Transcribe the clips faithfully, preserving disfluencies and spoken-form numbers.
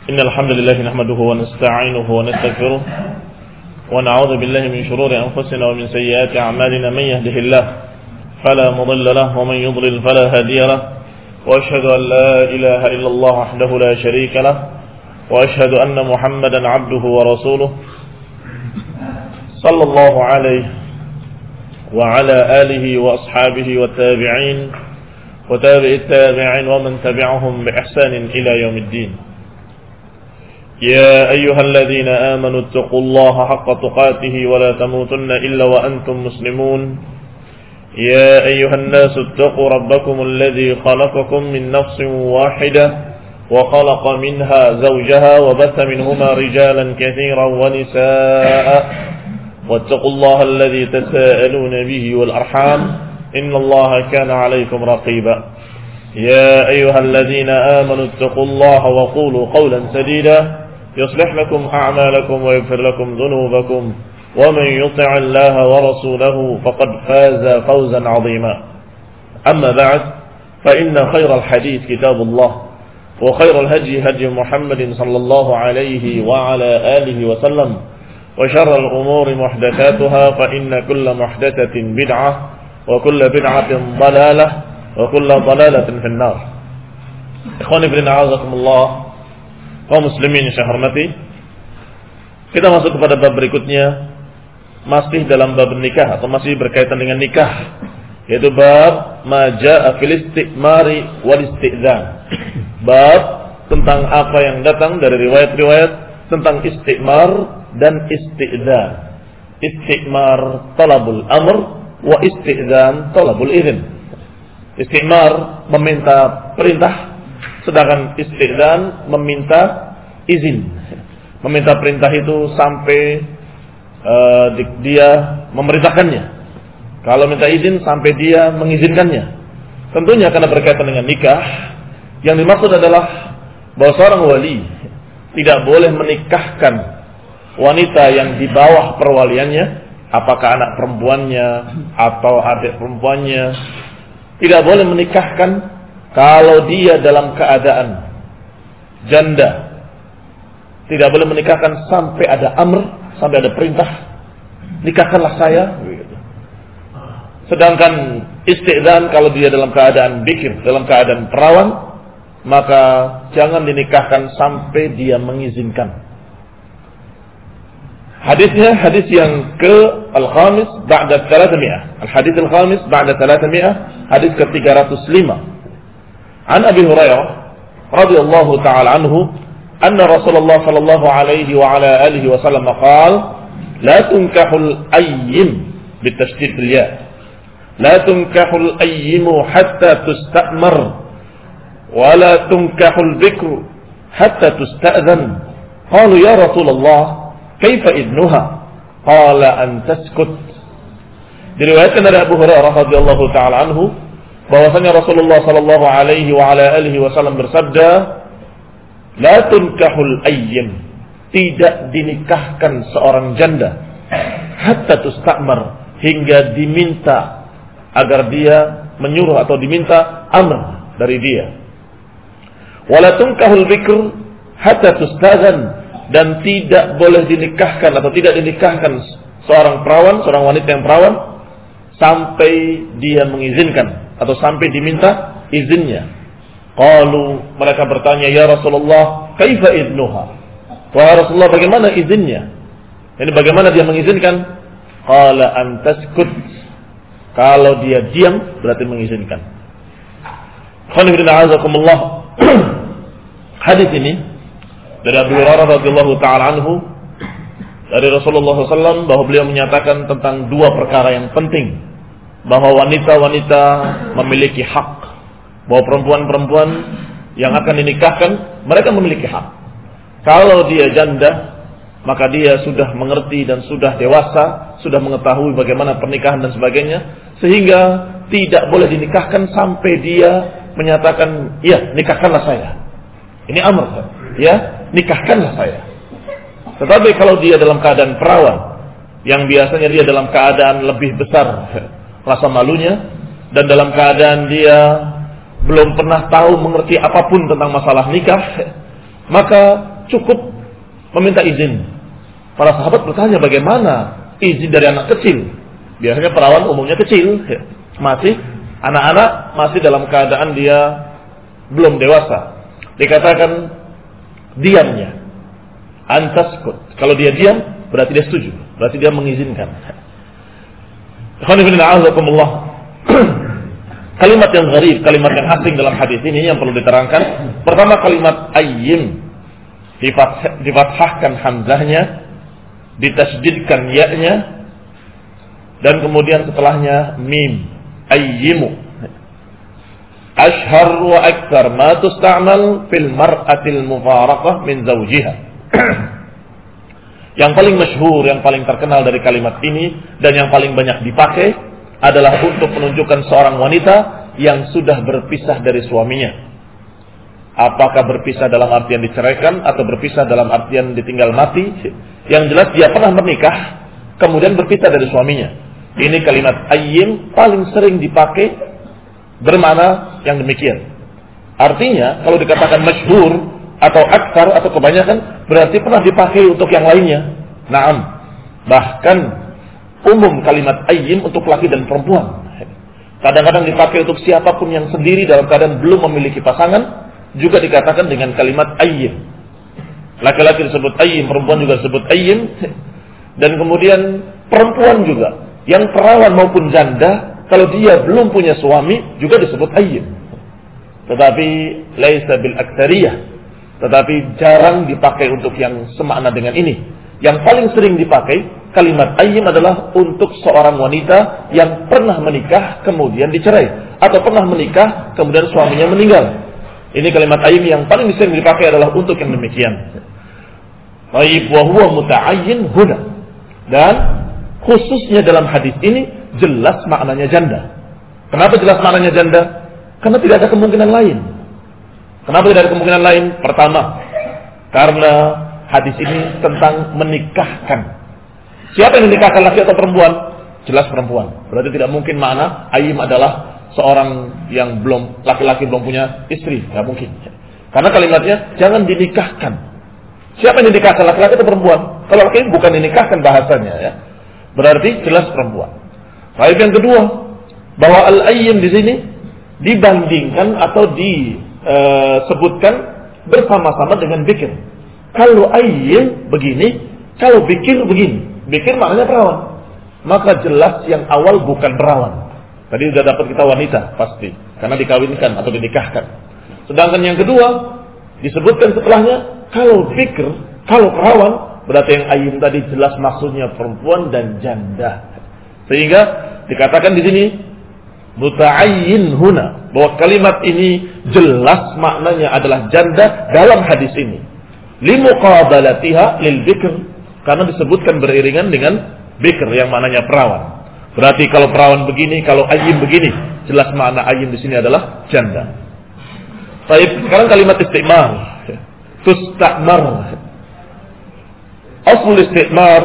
إن الحمد لله نحمده ونستعينه ونستغفره ونعوذ بالله من شرور أنفسنا ومن سيئات أعمالنا. من يهده الله فلا مضل له ومن يضلل فلا هادي له، وأشهد أن لا إله إلا الله وحده لا شريك له، وأشهد أن محمدا عبده ورسوله صلى الله عليه وعلى آله وأصحابه والتابعين وتابع التابعين ومن تبعهم بإحسان إلى يوم الدين. يا أيها الذين آمنوا اتقوا الله حق تقاته ولا تموتن إلا وأنتم مسلمون. يا أيها الناس اتقوا ربكم الذي خلقكم من نفس واحدة وخلق منها زوجها وبث منهما رجالا كثيرا ونساء، واتقوا الله الذي تساءلون به والأرحام إن الله كان عليكم رقيبا. يا أيها الذين آمنوا اتقوا الله وقولوا قولا سديدا يصلح لكم أعمالكم ويغفر لكم ذنوبكم، ومن يطع الله ورسوله فقد فاز فوزا عظيما. أما بعد، فإن خير الحديث كتاب الله، وخير الهدي هدي محمد صلى الله عليه وعلى آله وسلم، وشر الأمور محدثاتها، فإن كل محدثة بدعة وكل بدعة ضلالة وكل ضلالة في النار. Ikhwani fillah, azakumullah, kaum muslimin yang saya hormati, kita masuk kepada bab berikutnya, masih dalam bab nikah atau masih berkaitan dengan nikah, yaitu bab ma jaa fil istimari wal isti'dzan. Bab tentang apa yang datang dari riwayat-riwayat tentang istimar dan isti'dzan. Istimar talabul amr wa isti'dzan talabul izin. Istimar meminta perintah, sedangkan isti'dzan meminta izin. Meminta perintah itu sampai uh, dia memerintahkannya. Kalau minta izin sampai dia mengizinkannya. Tentunya karena berkaitan dengan nikah, yang dimaksud adalah bahwa seorang wali tidak boleh menikahkan wanita yang di bawah perwaliannya, apakah anak perempuannya atau adik perempuannya. Tidak boleh menikahkan kalau dia dalam keadaan janda. Tidak boleh menikahkan sampai ada amr, sampai ada perintah, nikahkanlah saya. Sedangkan isti'dzan kalau dia dalam keadaan bikir, dalam keadaan perawan, maka jangan dinikahkan sampai dia mengizinkan. Hadisnya hadis yang ke al-khamis ba'da thalathami'ah. Al-hadis al-khamis ba'da thalathami'ah, hadis ke tiga ratus lima. An Abi Hurairah radhiyallahu ta'ala anhu, anna Rasulullah sallallahu alaihi wa ala alihi wa sallam qala, la tunkahul ayyim bitashdid al-ya. La tunkahul ayyimu hatta tusta'mar wa la tunkahul bikru hatta tusta'dhan. Qalu ya Rasulullah, kaifa idnuha? Qala an taskut. Diriwayatkan dari Abu Hurairah radhiyallahu taala anhu bahwasanya Rasulullah sallallahu alaihi wa ala alihi wasallam bersabda, la tunkahul ayyim, tidak dinikahkan seorang janda hatta tustamar, hingga diminta agar dia menyuruh atau diminta amr dari dia. Wala tunkahul bikr hatta tustazan, dan tidak boleh dinikahkan atau tidak dinikahkan seorang perawan, seorang wanita yang perawan sampai dia mengizinkan atau sampai diminta izinnya. Qalu, mereka bertanya, ya Rasulullah, kaifa idnuha? Wahai Rasulullah, bagaimana izinnya? Ini bagaimana dia mengizinkan? Qala an taskut. Kalau dia diam berarti mengizinkan. Alhamdulillah. Hadis ini dari Abu Hurairah radhiyallahu taala anhu dari Rasulullah sallallahu alaihi wasallam bahwa beliau menyatakan tentang dua perkara yang penting, bahwa wanita-wanita memiliki hak, bahwa perempuan-perempuan yang akan dinikahkan mereka memiliki hak. Kalau dia janda, maka dia sudah mengerti dan sudah dewasa, sudah mengetahui bagaimana pernikahan dan sebagainya, sehingga tidak boleh dinikahkan sampai dia menyatakan, ya nikahkanlah saya. Ini amr, ya nikahkanlah saya. Tetapi kalau dia dalam keadaan perawan, yang biasanya dia dalam keadaan lebih besar rasa malunya, dan dalam keadaan dia belum pernah tahu mengerti apapun tentang masalah nikah, maka cukup meminta izin. Para sahabat bertanya, bagaimana izin dari anak kecil? Biasanya perawan umumnya kecil, ya. Masih anak-anak, masih dalam keadaan dia belum dewasa. Dikatakan diamnya, antaskut. Kalau dia diam, berarti dia setuju, berarti dia mengizinkan. Kalimat yang gharib, kalimat yang asing dalam hadis ini yang perlu diterangkan. Pertama, kalimat ayyim, difathahkan hamzahnya, ditasydidkan ya-nya, dan kemudian setelahnya mim, ayyimu. Ashhar wa aktsar ma tusta'mal fil mar'atil mufaraqah min zawjiha. Yang paling masyhur, yang paling terkenal dari kalimat ini dan yang paling banyak dipakai adalah untuk menunjukkan seorang wanita yang sudah berpisah dari suaminya. Apakah berpisah dalam artian diceraikan atau berpisah dalam artian ditinggal mati? Yang jelas dia pernah menikah kemudian berpisah dari suaminya. Ini kalimat ayyim paling sering dipakai bermakna yang demikian. Artinya kalau dikatakan masyhur atau aktsar atau kebanyakan, berarti pernah dipakai untuk yang lainnya. Naam. Bahkan umum kalimat ayyim untuk laki dan perempuan. Kadang-kadang dipakai untuk siapapun yang sendiri dalam keadaan belum memiliki pasangan, juga dikatakan dengan kalimat ayyim. Laki-laki disebut ayyim, perempuan juga disebut ayyim. Dan kemudian perempuan juga, yang perawan maupun janda, kalau dia belum punya suami juga disebut ayyim. Tetapi laisa bil aktsariyah, tetapi jarang dipakai untuk yang semakna dengan ini. Yang paling sering dipakai kalimat ayyim adalah untuk seorang wanita yang pernah menikah kemudian dicerai, atau pernah menikah kemudian suaminya meninggal. Ini kalimat ayyim yang paling sering dipakai adalah untuk yang demikian. Taib wa huwa muta'ayyin huna. Dan khususnya dalam hadis ini jelas maknanya janda. Kenapa jelas maknanya janda? Karena tidak ada kemungkinan lain. Kenapa tidak ada kemungkinan lain? Pertama, karena hadis ini tentang menikahkan. Siapa yang menikahkan, laki atau perempuan? Jelas perempuan. Berarti tidak mungkin makna ayyim adalah seorang yang belum, laki-laki belum punya istri. Tidak mungkin. Karena kalimatnya jangan dinikahkan. Siapa yang dinikahkan, laki-laki atau perempuan? Kalau laki bukan dinikahkan bahasanya, ya. Berarti jelas perempuan. Baik, yang kedua, bahwa al-ayyim di sini dibandingkan atau disebutkan bersama-sama dengan bikir. Kalau ayyim begini, kalau bikir begini. Bikir maknanya perawan. Maka jelas yang awal bukan perawan. Tadi sudah dapat kita wanita pasti, karena dikawinkan atau dinikahkan. Sedangkan yang kedua disebutkan setelahnya kalau bikir, kalau perawan, berarti yang ayyim tadi jelas maksudnya perempuan dan janda. Sehingga dikatakan di sini muta'ayyin huna, bahwa kalimat ini jelas maknanya adalah janda dalam hadis ini. Limuqabalatiha lil bikr, karena disebutkan beriringan dengan bikr yang maknanya perawan. Berarti kalau perawan begini, kalau ayyim begini, jelas makna ayyim di sini adalah janda. Baik, sekarang kalimat istimar. Tustamar. Asal istimar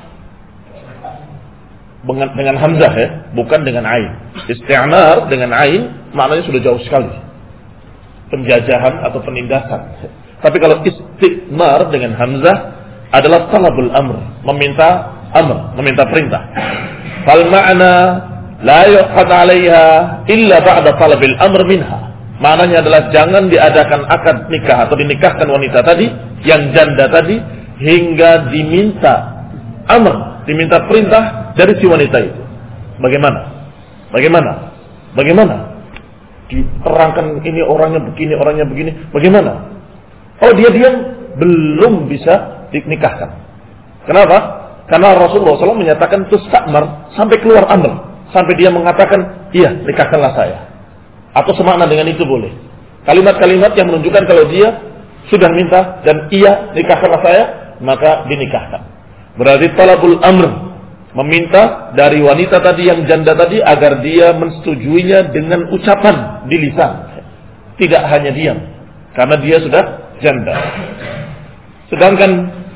dengan, dengan hamzah, ya, bukan dengan ain. Istimar dengan ain maknanya sudah jauh sekali. Penjajahan atau penindasan. Tapi kalau istimar dengan hamzah adalah talabul amr, meminta amr, meminta perintah. Fal ma'na la yuqad 'alaiha illa ba'da talabil amr minha. Maknanya adalah jangan diadakan akad nikah atau dinikahkan wanita tadi yang janda tadi hingga diminta amr, diminta perintah dari si wanita itu. Bagaimana? Bagaimana? Bagaimana? Diterangkan ini orangnya begini, orangnya begini. Bagaimana? Oh, dia diam, belum bisa dinikahkan. Kenapa? Karena Rasulullah shallallahu alaihi wasallam menyatakan tustamar sampai keluar amr, sampai dia mengatakan iya, nikahkanlah saya. Atau semakna dengan itu boleh. Kalimat-kalimat yang menunjukkan kalau dia sudah minta dan iya, nikahkanlah saya, maka dinikahkan. Berarti talabul amr, meminta dari wanita tadi yang janda tadi agar dia mensetujuinya dengan ucapan di lisan, tidak hanya diam, karena dia sudah janda. Sedangkan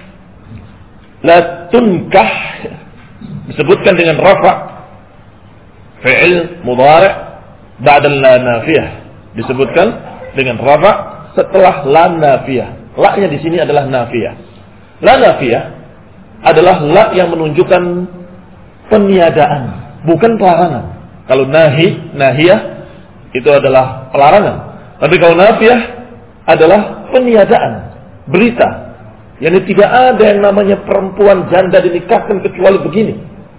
la tunkah disebutkan dengan rafa, fi'il mudhari' ba'da la nafiyah, disebutkan dengan rafa setelah la nafiyah. La-nya di sini adalah nafiyah. La nafiyah adalah la yang menunjukkan peniadaan, bukan pelarangan. Kalau nahi, nahiyah itu adalah pelarangan. Tapi kalau nafiyah adalah peniadaan, berita. Yani tidak ada yang namanya perempuan janda dinikahkan kecuali begini.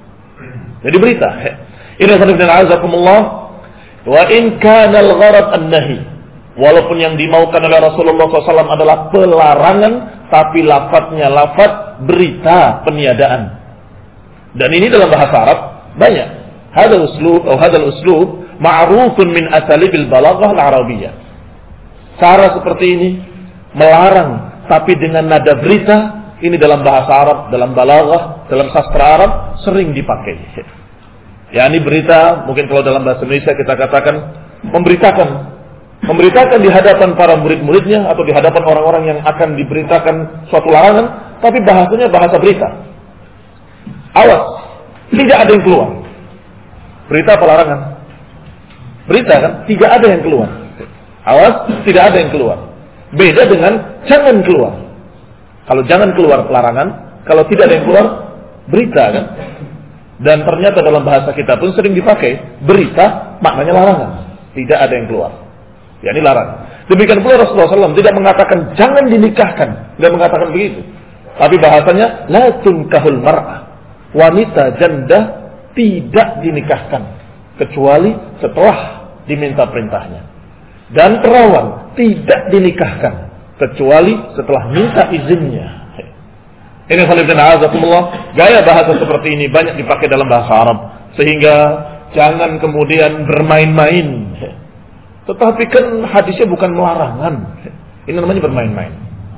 Jadi berita. Ini khonibna azakumullah. Wa in kana al-gharad an-nahi. Walaupun yang dimaukan oleh Rasulullah shallallahu alaihi wasallam adalah pelarangan, tapi lafadznya lafadz berita peniadaan. Dan ini dalam bahasa Arab banyak. Hadal uslub atau hadal uslub ma'rufun min asalibil balaghah al-arabiyyah. Cara seperti ini melarang tapi dengan nada berita, ini dalam bahasa Arab, dalam balaghah, dalam sastra Arab sering dipakai. Ya, ini berita, mungkin kalau dalam bahasa Indonesia kita katakan memberitakan, memberitakan di hadapan para murid-muridnya atau di hadapan orang-orang yang akan diberitakan suatu larangan, tapi bahasanya bahasa berita. Awas, tidak ada yang keluar. Berita apa larangan? Berita kan, tidak ada yang keluar. Awas, tidak ada yang keluar. Beda dengan jangan keluar. Kalau jangan keluar pelarangan, kalau tidak ada yang keluar berita kan. Dan ternyata dalam bahasa kita pun sering dipakai berita maknanya larangan. Tidak ada yang keluar. Ya ini larang. Demikian pula Rasulullah shallallahu alaihi wasallam tidak mengatakan jangan dinikahkan, tidak mengatakan begitu. Tapi bahasanya la tunkahul mar'ah. Wanita janda tidak dinikahkan kecuali setelah diminta perintahnya. Dan perawan tidak dinikahkan kecuali setelah minta izinnya. Ini khonibna azakumullah, gaya bahasa seperti ini banyak dipakai dalam bahasa Arab, sehingga jangan kemudian bermain-main. Tetapi kan hadisnya bukan melarangan. Ini namanya bermain-main.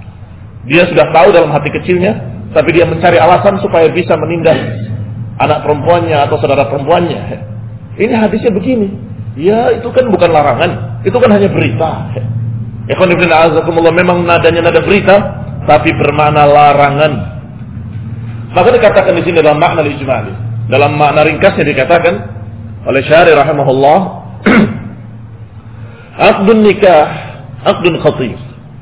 Dia sudah tahu dalam hati kecilnya, tapi dia mencari alasan supaya bisa menindas anak perempuannya atau saudara perempuannya. Ini hadisnya begini. Ya, itu kan bukan larangan, itu kan hanya berita. Ikhwan ibn a'azakumullah, memang nadanya nada berita, tapi bermakna larangan. Maka dikatakan di sini dalam makna ijmali, dalam makna ringkasnya dikatakan oleh Syari rahimahullah, aqdun nikah, aqdun khatir,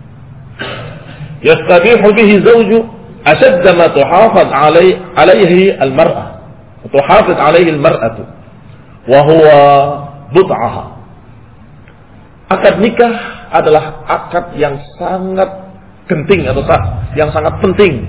yastabihu bihi zawju ashadda ma tuhafaz alaihi alaihi al-mar'ah, tuhafaz alaihi al-mar'atu, wa huwa bud'aha. Akad nikah adalah akad yang sangat genting atau yang sangat penting.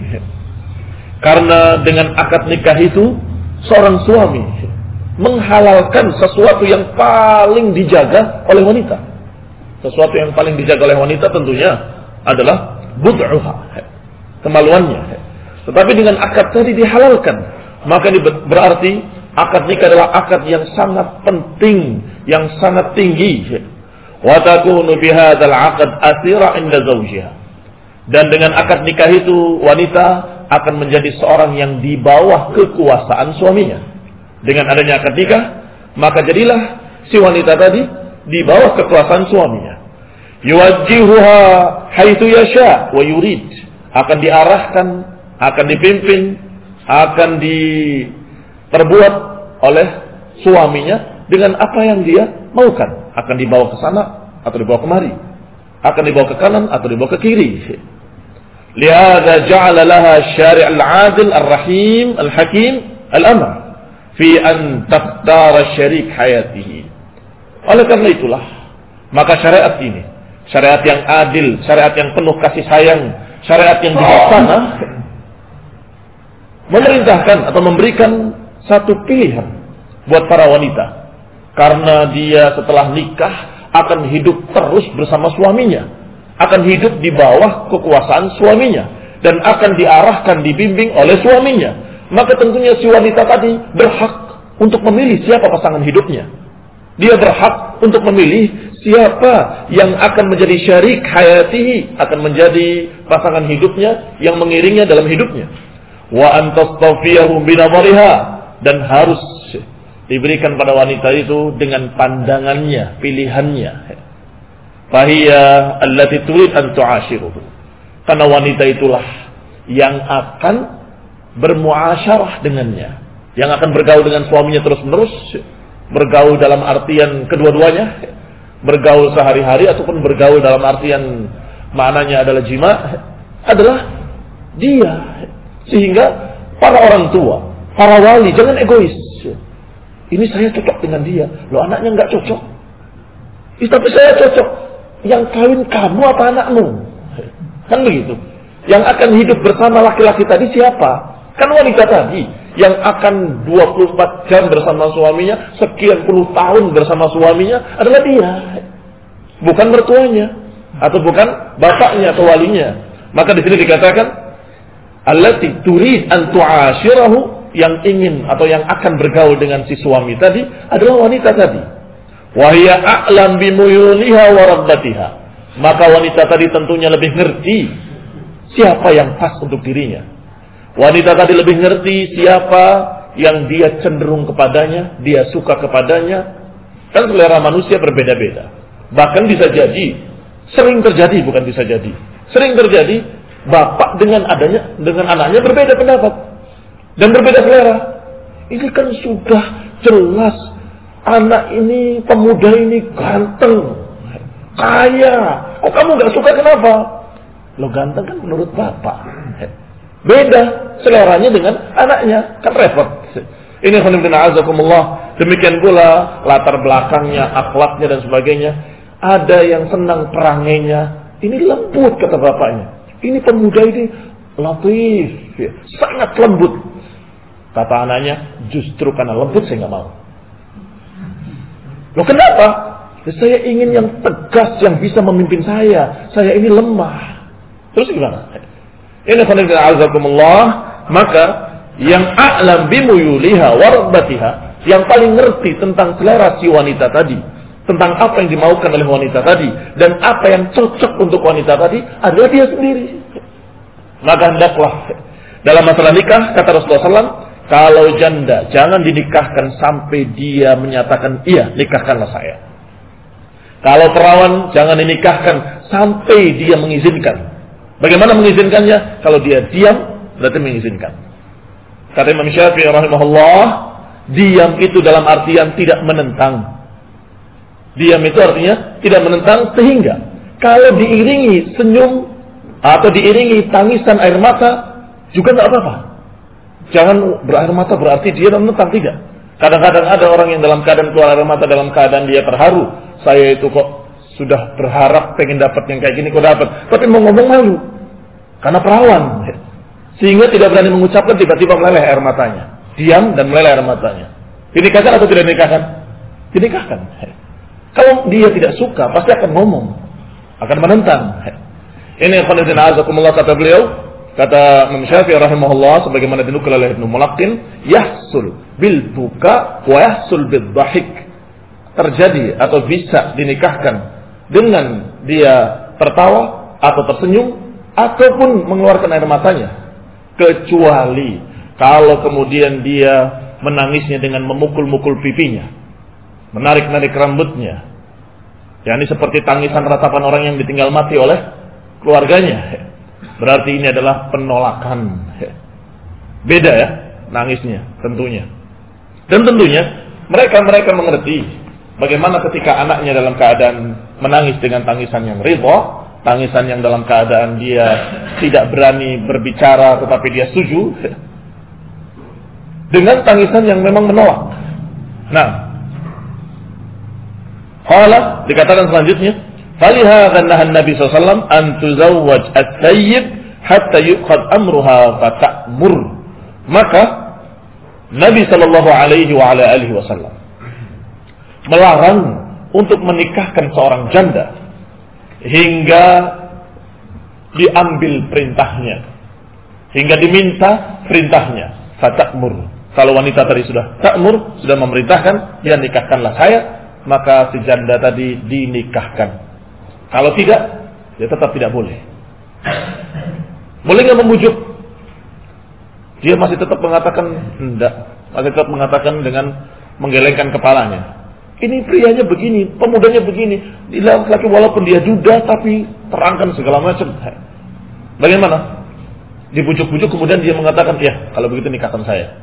Karena dengan akad nikah itu seorang suami menghalalkan sesuatu yang paling dijaga oleh wanita. Sesuatu yang paling dijaga oleh wanita tentunya adalah bud'uha, kemaluannya. Tetapi dengan akad tadi dihalalkan, maka ini berarti akad nikah adalah akad yang sangat penting, yang sangat tinggi. Wa takunu bi hadzal 'aqd asira 'inda zawjiha. Dan dengan akad nikah itu wanita akan menjadi seorang yang di bawah kekuasaan suaminya. Dengan adanya akad nikah, maka jadilah si wanita tadi di bawah kekuasaan suaminya. Yuwajjihuha haitsu yasha wa yurid. Akan diarahkan, akan dipimpin, akan diperbuat oleh suaminya dengan apa yang dia maukan. Akan dibawa ke sana atau dibawa kemari. Akan dibawa ke kanan atau dibawa ke kiri. Lihada ja'ala laha syari' al-'adil ar-rahim al-hakim al-amr fi an taqdara syarik hayatihi. Oleh karena itulah, maka syariat ini, syariat yang adil, syariat yang penuh kasih sayang, syariat yang bijaksana, memerintahkan atau memberikan satu pilihan buat para wanita. Karena dia setelah nikah akan hidup terus bersama suaminya, akan hidup di bawah kekuasaan suaminya, dan akan diarahkan, dibimbing oleh suaminya. Maka tentunya si wanita tadi berhak untuk memilih siapa pasangan hidupnya. Dia berhak untuk memilih siapa yang akan menjadi syarik hayatihi, akan menjadi pasangan hidupnya yang mengiringnya dalam hidupnya. Wa antastafiyahu binadhariha, dan harus diberikan pada wanita itu dengan pandangannya, pilihannya. Fahiya allati turid an tu'ashiruhu. Karena wanita itulah yang akan bermuasyarah dengannya, yang akan bergaul dengan suaminya terus-menerus, bergaul dalam artian kedua-duanya, bergaul sehari-hari ataupun bergaul dalam artian maknanya adalah jima, adalah dia. Sehingga para orang tua, para wali jangan egois. Ini saya cocok dengan dia, loh anaknya nggak cocok. Tapi saya cocok. Yang kawin kamu apa anakmu? Kan begitu. Yang akan hidup bersama laki-laki tadi siapa? Kan wanita tadi. Yang akan dua puluh empat jam bersama suaminya, sekian puluh tahun bersama suaminya adalah dia. Bukan mertuanya. Atau bukan bapaknya atau walinya. Maka di sini dikatakan, allati turid an tu'ashirahu, yang ingin atau yang akan bergaul dengan si suami tadi adalah wanita tadi. Wa hiya a'lam bimuyuliha wa rabbatiha. Maka wanita tadi tentunya lebih ngerti siapa yang pas untuk dirinya. Wanita tadi lebih ngerti siapa yang dia cenderung kepadanya, dia suka kepadanya. Kan selera manusia berbeda-beda. Bahkan bisa jadi, sering terjadi, bukan bisa jadi, sering terjadi bapak dengan adanya dengan anaknya berbeda pendapat dan berbeda selera. Ini kan sudah jelas anak ini, pemuda ini ganteng, kaya. Kok kamu gak suka, kenapa? Lo ganteng kan menurut bapak. Beda seleranya dengan anaknya, kan repot. Ini khonibdina azakumullah. Demikian pula latar belakangnya, akhlaknya dan sebagainya. Ada yang senang perangainya. Ini lembut kata bapaknya. Ini pemuda ini latif, ya, sangat lembut. Kata anaknya, justru karena lembut saya gak mau. Loh kenapa? Ya, saya ingin yang tegas, yang bisa memimpin saya. Saya ini lemah. Terus gimana? Ini khonibdina azakumullah. Maka yang a'lam bimuyuliha warbatiha, yang paling ngerti tentang selera si wanita tadi, tentang apa yang dimaukan oleh wanita tadi, dan apa yang cocok untuk wanita tadi adalah dia sendiri. Maka hendaklah dalam masalah nikah, kata Rasulullah shallallahu alaihi wasallam, kalau janda jangan dinikahkan sampai dia menyatakan iya, nikahkanlah saya. Kalau perawan jangan dinikahkan sampai dia mengizinkan. Bagaimana mengizinkannya? Kalau dia diam, berarti mengizinkan. Kata Imam Syafi'i rahimahullah, diam itu dalam artian tidak menentang. Diam itu artinya tidak menentang, sehingga kalau diiringi senyum atau diiringi tangisan air mata juga tidak apa-apa. Jangan berair mata berarti dia menentang, tidak. Kadang-kadang ada orang yang dalam keadaan keluar air mata dalam keadaan dia terharu. Saya itu kok sudah berharap pengen dapat yang kayak gini, kok dapat. Tapi mau ngomong malu karena perawan, sehingga tidak berani mengucapkan, tiba-tiba meleleh air matanya. Diam dan meleleh air matanya. Dinikahkan atau tidak dinikahkan? Dinikahkan. Kalau dia tidak suka, pasti akan ngomong, akan menentang. Ini khonibdina azakumullah, kata beliau, kata Imam Syafi'i rahimahullah, sebagaimana dinukil oleh Ibnu Mulaqqin, yahsul bil buka wa yahsul bil dhahik. Terjadi atau bisa dinikahkan dengan dia tertawa atau tersenyum ataupun mengeluarkan air matanya, kecuali kalau kemudian dia menangisnya dengan memukul-mukul pipinya, menarik-narik rambutnya. Ya, ini seperti tangisan ratapan orang yang ditinggal mati oleh keluarganya. Berarti ini adalah penolakan. Beda ya nangisnya tentunya. Dan tentunya mereka-mereka mengerti bagaimana ketika anaknya dalam keadaan menangis dengan tangisan yang ridha, tangisan yang dalam keadaan dia tidak berani berbicara tetapi dia setuju, dengan tangisan yang memang menolak. Nah, qala dikatakan selanjutnya, falihadza nahan Nabi sallallahu alaihi wasallam an tuzawwaj at-tayyib hatta yuqad amruha fata'mur. Maka Nabi sallallahu alaihi wa ala alihi wasallam melarang untuk menikahkan seorang janda hingga diambil perintahnya, hingga diminta perintahnya. Fata'mur. Kalau wanita tadi sudah ta'mur, sudah memerintahkan, ya nikahkanlah saya, maka si janda tadi dinikahkan. Kalau tidak, ya tetap tidak boleh. Boleh nggak membujuk? Dia masih tetap mengatakan enggak, masih tetap mengatakan dengan menggelengkan kepalanya. Ini prianya begini, pemudanya begini, laki-laki walaupun dia duda tapi terangkan segala macam. Bagaimana? Dibujuk-bujuk kemudian dia mengatakan, ya kalau begitu nikahkan saya.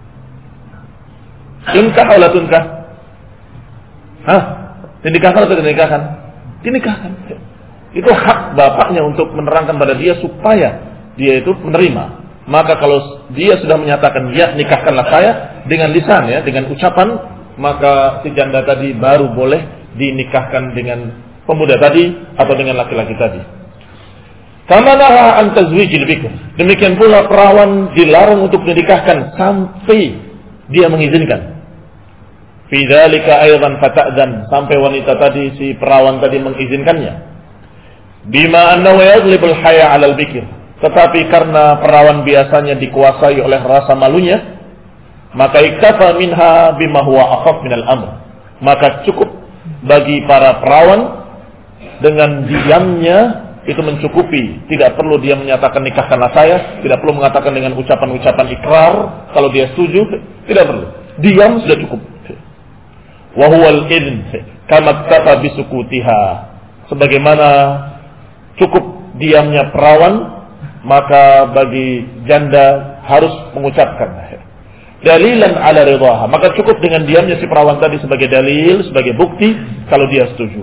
Tunkah atau la tunkah? Hah? Dinikahkan atau dinikahkan? Dinikahkan. Itu hak bapaknya untuk menerangkan pada dia supaya dia itu menerima. Maka kalau dia sudah menyatakan ya nikahkanlah saya dengan lisan ya, dengan ucapan, maka si janda tadi baru boleh dinikahkan dengan pemuda tadi atau dengan laki-laki tadi. Kama naha an tazwijil bikr. Demikian pula perawan dilarang untuk dinikahkan sampai dia mengizinkan. Fi dzalika aidan fata'dzan, sampai wanita tadi si perawan tadi mengizinkannya. Bima annahu yaghlibul haya 'alal bikr. Tetapi karena perawan biasanya dikuasai oleh rasa malunya, maka iktafa minha bima huwa akhaf minal amr. Maka cukup bagi para perawan dengan diamnya itu mencukupi. Tidak perlu dia menyatakan nikahkanlah saya, tidak perlu mengatakan dengan ucapan-ucapan ikrar kalau dia setuju, tidak perlu. Diam sudah cukup. Wa huwal idn kama iktafa bisukutiha. Sebagaimana cukup diamnya perawan, maka bagi janda harus mengucapkan dalilan ala ridhaha. Maka cukup dengan diamnya si perawan tadi sebagai dalil, sebagai bukti kalau dia setuju.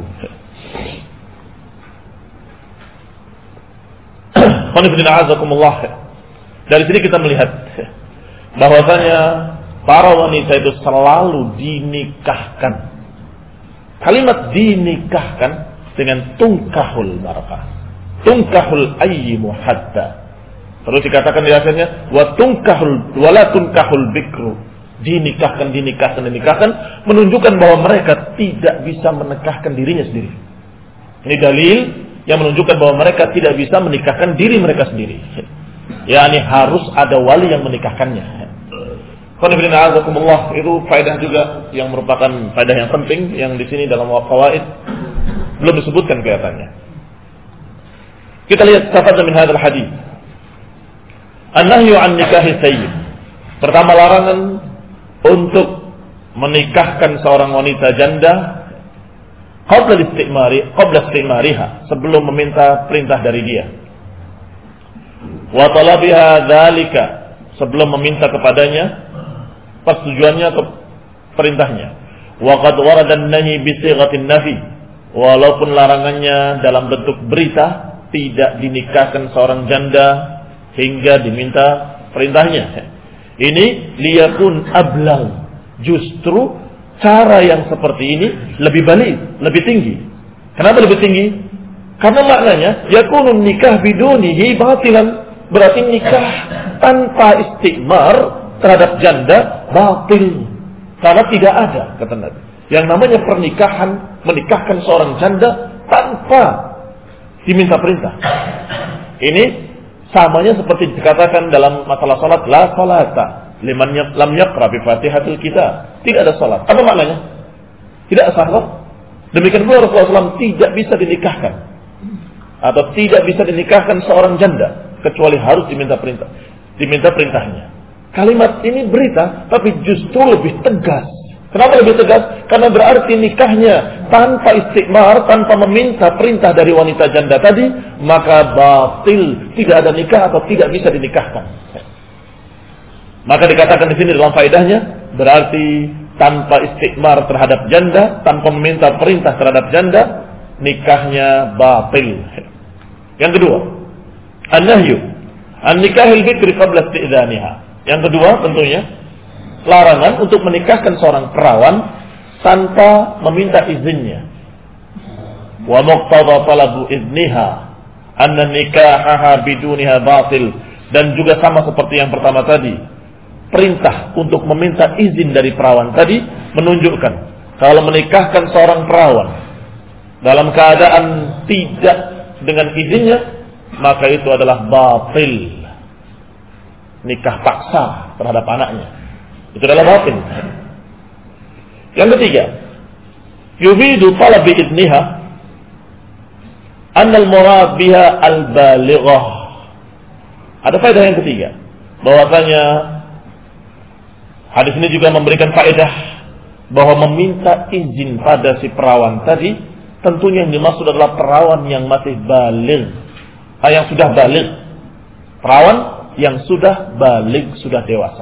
Dari sini kita melihat bahwasanya para wanita itu selalu dinikahkan. Kalimat dinikahkan dengan tungkahul barakah, tungkahul ayyimu hatta. Terus dikatakan di akhirnya wa tungkahul wala tunkahul bikru. Dinikahkan, dinikahkan, dinikahkan, menunjukkan bahwa mereka tidak bisa menikahkan dirinya sendiri. Ini dalil yang menunjukkan bahwa mereka tidak bisa menikahkan diri mereka sendiri. yakni harus ada wali yang menikahkannya. Itu faedah juga yang merupakan faedah yang penting yang di sini dalam fawaid belum disebutkan kelihatannya. Kita lihat tafadhal min hadzal hadis. An-nahyu an nikahi sayyid. Pertama, larangan untuk menikahkan seorang wanita janda qabla istimari, qabla istimariha, sebelum meminta perintah dari dia. Wa talabiha dzalika, sebelum meminta kepadanya persetujuannya atau perintahnya. Wa qad warada an-nahy bi sighatin nafi, walaupun larangannya dalam bentuk berita, tidak dinikahkan seorang janda hingga diminta perintahnya. Ini liyakun ablang, justru cara yang seperti ini lebih balik, lebih tinggi. Kenapa lebih tinggi? Karena maknanya yakunun nikah bidunihi batilan, berarti nikah tanpa istimar terhadap janda batil, karena tidak ada, kata Nabi, yang namanya pernikahan, menikahkan seorang janda tanpa diminta perintah. Ini samanya seperti dikatakan dalam masalah salat, la salata liman lam yaqra bi Fatihatil Kitab, tidak ada salat. Apa maknanya? Tidak sah. Demikian pula Rasulullah shallallahu alaihi wasallam tidak bisa dinikahkan atau tidak bisa dinikahkan seorang janda kecuali harus diminta perintah, diminta perintahnya. Kalimat ini berita, tapi justru lebih tegas. Kenapa lebih tegas? Karena berarti nikahnya tanpa istimar, tanpa meminta perintah dari wanita janda tadi, maka batil, tidak ada nikah atau tidak bisa dinikahkan. Maka dikatakan di sini dalam faedahnya, berarti tanpa istimar terhadap janda, tanpa meminta perintah terhadap janda, nikahnya batil. Yang kedua, an-nahyu an-nikahil bikri qabla isti'dzaniha. Yang kedua tentunya larangan untuk menikahkan seorang perawan tanpa meminta izinnya. Wa muqtada talabu izniha anna nikahaha biduniha batil, dan juga sama seperti yang pertama tadi, perintah untuk meminta izin dari perawan tadi menunjukkan kalau menikahkan seorang perawan dalam keadaan tidak dengan izinnya, maka itu adalah batil. Nikah paksa terhadap anaknya, itu adalah batil. Yang ketiga, yufidu talabi idniha annal murad biha al-balighah. Ada faedah yang ketiga, bahwasanya hadis ini juga memberikan faedah bahwa meminta izin pada si perawan tadi, tentunya yang dimaksud adalah perawan yang masih baligh, yang sudah baligh, perawan yang sudah baligh, sudah dewasa.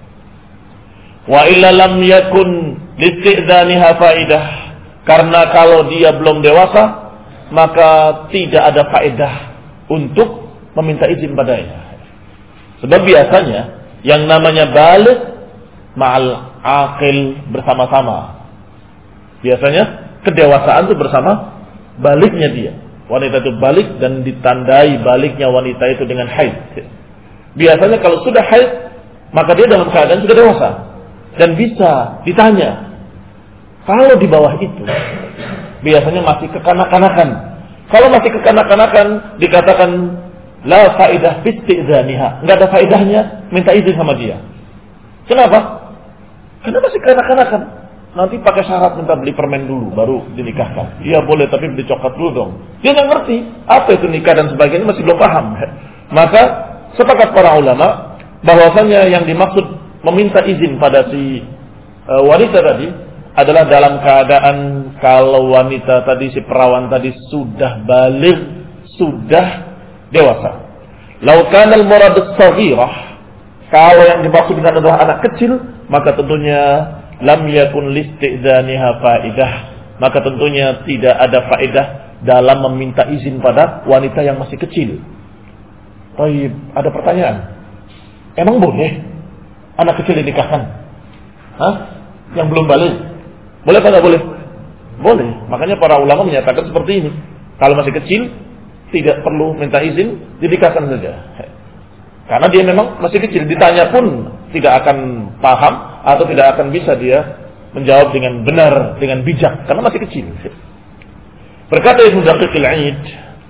Wa illa lam yakun listi'dzaniha faidah, karena kalau dia belum dewasa, maka tidak ada faedah untuk meminta izin padanya. Sebab biasanya yang namanya baligh ma'al aqil bersama-sama. Biasanya kedewasaan itu bersama baliknya dia. Wanita itu balik dan ditandai baliknya wanita itu dengan haid. Biasanya kalau sudah haid, maka dia dalam keadaan sudah dewasa dan bisa ditanya. Kalau di bawah itu, biasanya masih kekanak-kanakan. Kalau masih kekanak-kanakan, dikatakan la faidah fi isti'zaniha. Enggak ada faedahnya minta izin sama dia. Kenapa? Karena masih kekanak-kanakan. Nanti pakai syarat minta beli permen dulu baru dinikahkan. Iya boleh tapi beli coklat dulu dong. Dia nggak ngerti apa itu nikah dan sebagainya, masih belum paham. Maka sepakat para ulama bahwasanya yang dimaksud meminta izin pada si e, wanita tadi adalah dalam keadaan kalau wanita tadi, si perawan tadi sudah baligh, sudah dewasa. Lau kana al-murad as-saghirah, kalau yang dimaksud dengan adalah anak kecil, maka tentunya lam yakun listi'dzaniha faidah, maka tentunya tidak ada faedah dalam meminta izin pada wanita yang masih kecil. Baik, ada pertanyaan. Emang boleh anak kecil dinikahkan? Hah? Yang belum balik? Boleh atau tidak boleh? Boleh. Makanya para ulama menyatakan seperti ini. Kalau masih kecil, tidak perlu minta izin, dinikahkan saja. Karena dia memang masih kecil, ditanya pun tidak akan paham atau tidak akan bisa dia menjawab dengan benar, dengan bijak, karena masih kecil. Berkata Ibnu Daqiqil 'Aid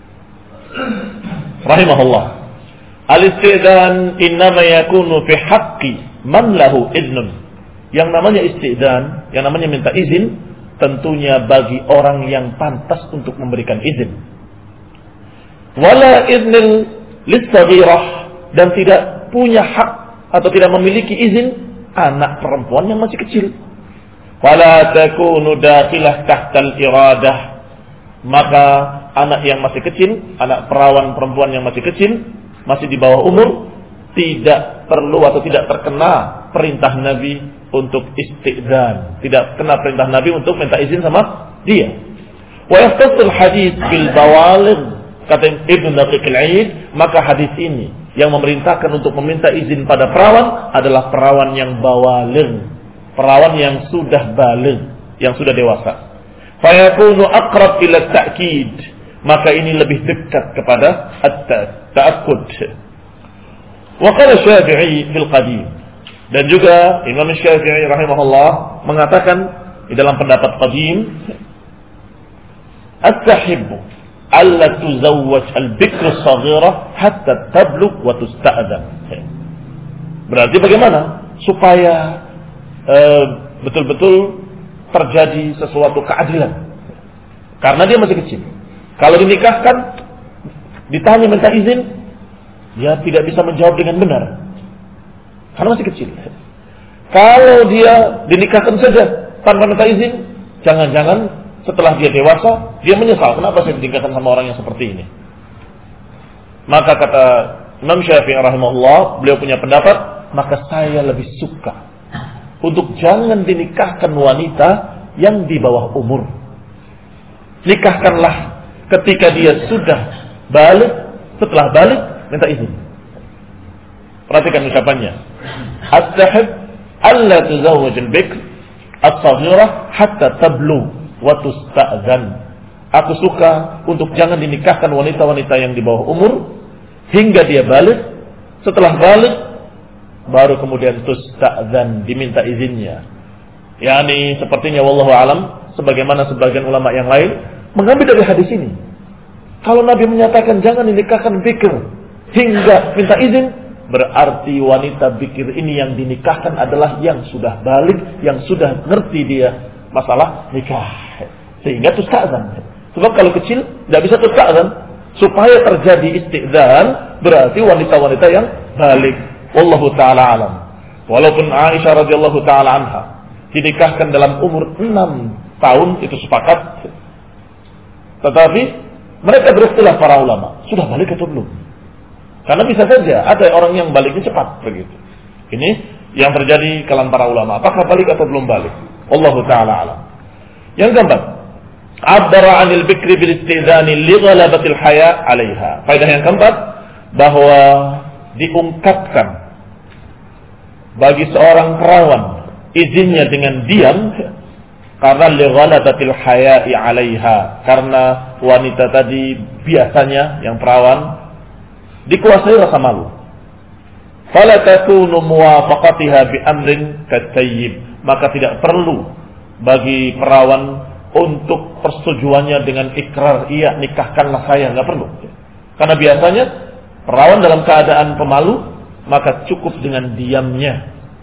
rahimahullah, al-isti'dzan innama yakunu fi haqqi man lahu idnun. Yang namanya isti'dzan, yang namanya minta izin, tentunya bagi orang yang pantas untuk memberikan izin. Wala idnil lis-saghirah, dan tidak punya hak atau tidak memiliki izin anak perempuan yang masih kecil. Fala takunu dakhilah tahtal iradah, maka anak yang masih kecil, anak perawan perempuan yang masih kecil, masih di bawah umur, tidak perlu atau tidak terkena perintah Nabi untuk isti'dzan, tidak kena perintah Nabi untuk minta izin sama dia. Wa yaftasul hadits bil bawaligh, kata Ibnu Daqiqil 'Aid, maka hadis ini yang memerintahkan untuk meminta izin pada perawan adalah perawan yang bawaligh, perawan yang sudah baligh, yang sudah dewasa. Fayakunu aqrab ila ta'kid, maka ini lebih dekat kepada at-ta'akkud. Wa qala Syafi'i fil qadim, dan juga Imam Syafi'i rahimahullah mengatakan di dalam pendapat qadim, as-sahibbu alla tuzawwaj al-bikr as-saghira hatta tablugh wa tusta'dzan. Berarti bagaimana supaya uh, betul-betul terjadi sesuatu keadilan? Karena dia masih kecil. Kalau dinikahkan, ditanya minta izin, dia tidak bisa menjawab dengan benar karena masih kecil. Kalau dia dinikahkan saja tanpa minta izin, jangan-jangan setelah dia dewasa, dia menyesal, kenapa saya dinikahkan sama orang yang seperti ini. Maka kata Imam Syafi'i rahimahullah, beliau punya pendapat, maka saya lebih suka untuk jangan dinikahkan wanita yang di bawah umur. Nikahkanlah ketika dia sudah balik, setelah balik minta izin. Perhatikan ucapannya, as-sahib alla tuzawwaj al-bikr as-saghira hatta tablugh wa tusta'dzan. Aku suka untuk jangan dinikahkan wanita-wanita yang di bawah umur hingga dia balik. Setelah balik baru kemudian tusta'dzan, diminta izinnya. Yani sepertinya wallahu alam, sebagaimana sebagian ulama yang lain mengambil dari hadis ini, kalau Nabi menyatakan jangan dinikahkan bikir hingga minta izin, berarti wanita bikir ini yang dinikahkan adalah yang sudah balik, yang sudah ngerti dia masalah nikah, sehingga tusta'dzan. Sebab kalau kecil tidak bisa tusta'dzan. Supaya terjadi isti'dzan berarti wanita-wanita yang balik. Wallahu ta'ala alam. Walaupun Aisyah radhiyallahu ta'ala anha dinikahkan dalam umur enam tahun, itu sepakat, tetapi mereka beristilah para ulama, sudah balik atau belum? Karena bisa saja ada orang yang baliknya cepat begitu. Ini yang terjadi kalangan para ulama, apakah balik atau belum balik? Allahu ta'ala alam. Yang keempat, Abdara 'anil bikri bil istidhani li ghalabatil haya 'alaiha. Faedah yang keempat, bahwa diungkapkan bagi seorang perawan izinnya dengan diam karena li ghalabatil haya'i 'alaiha, karena wanita tadi biasanya yang perawan dikuasai rasa malu. Fala takunu muwafaqatiha bi amrin katayyib, maka tidak perlu bagi perawan untuk persetujuannya dengan ikrar, iya nikahkanlah saya, enggak perlu. Karena biasanya perawan dalam keadaan pemalu, maka cukup dengan diamnya.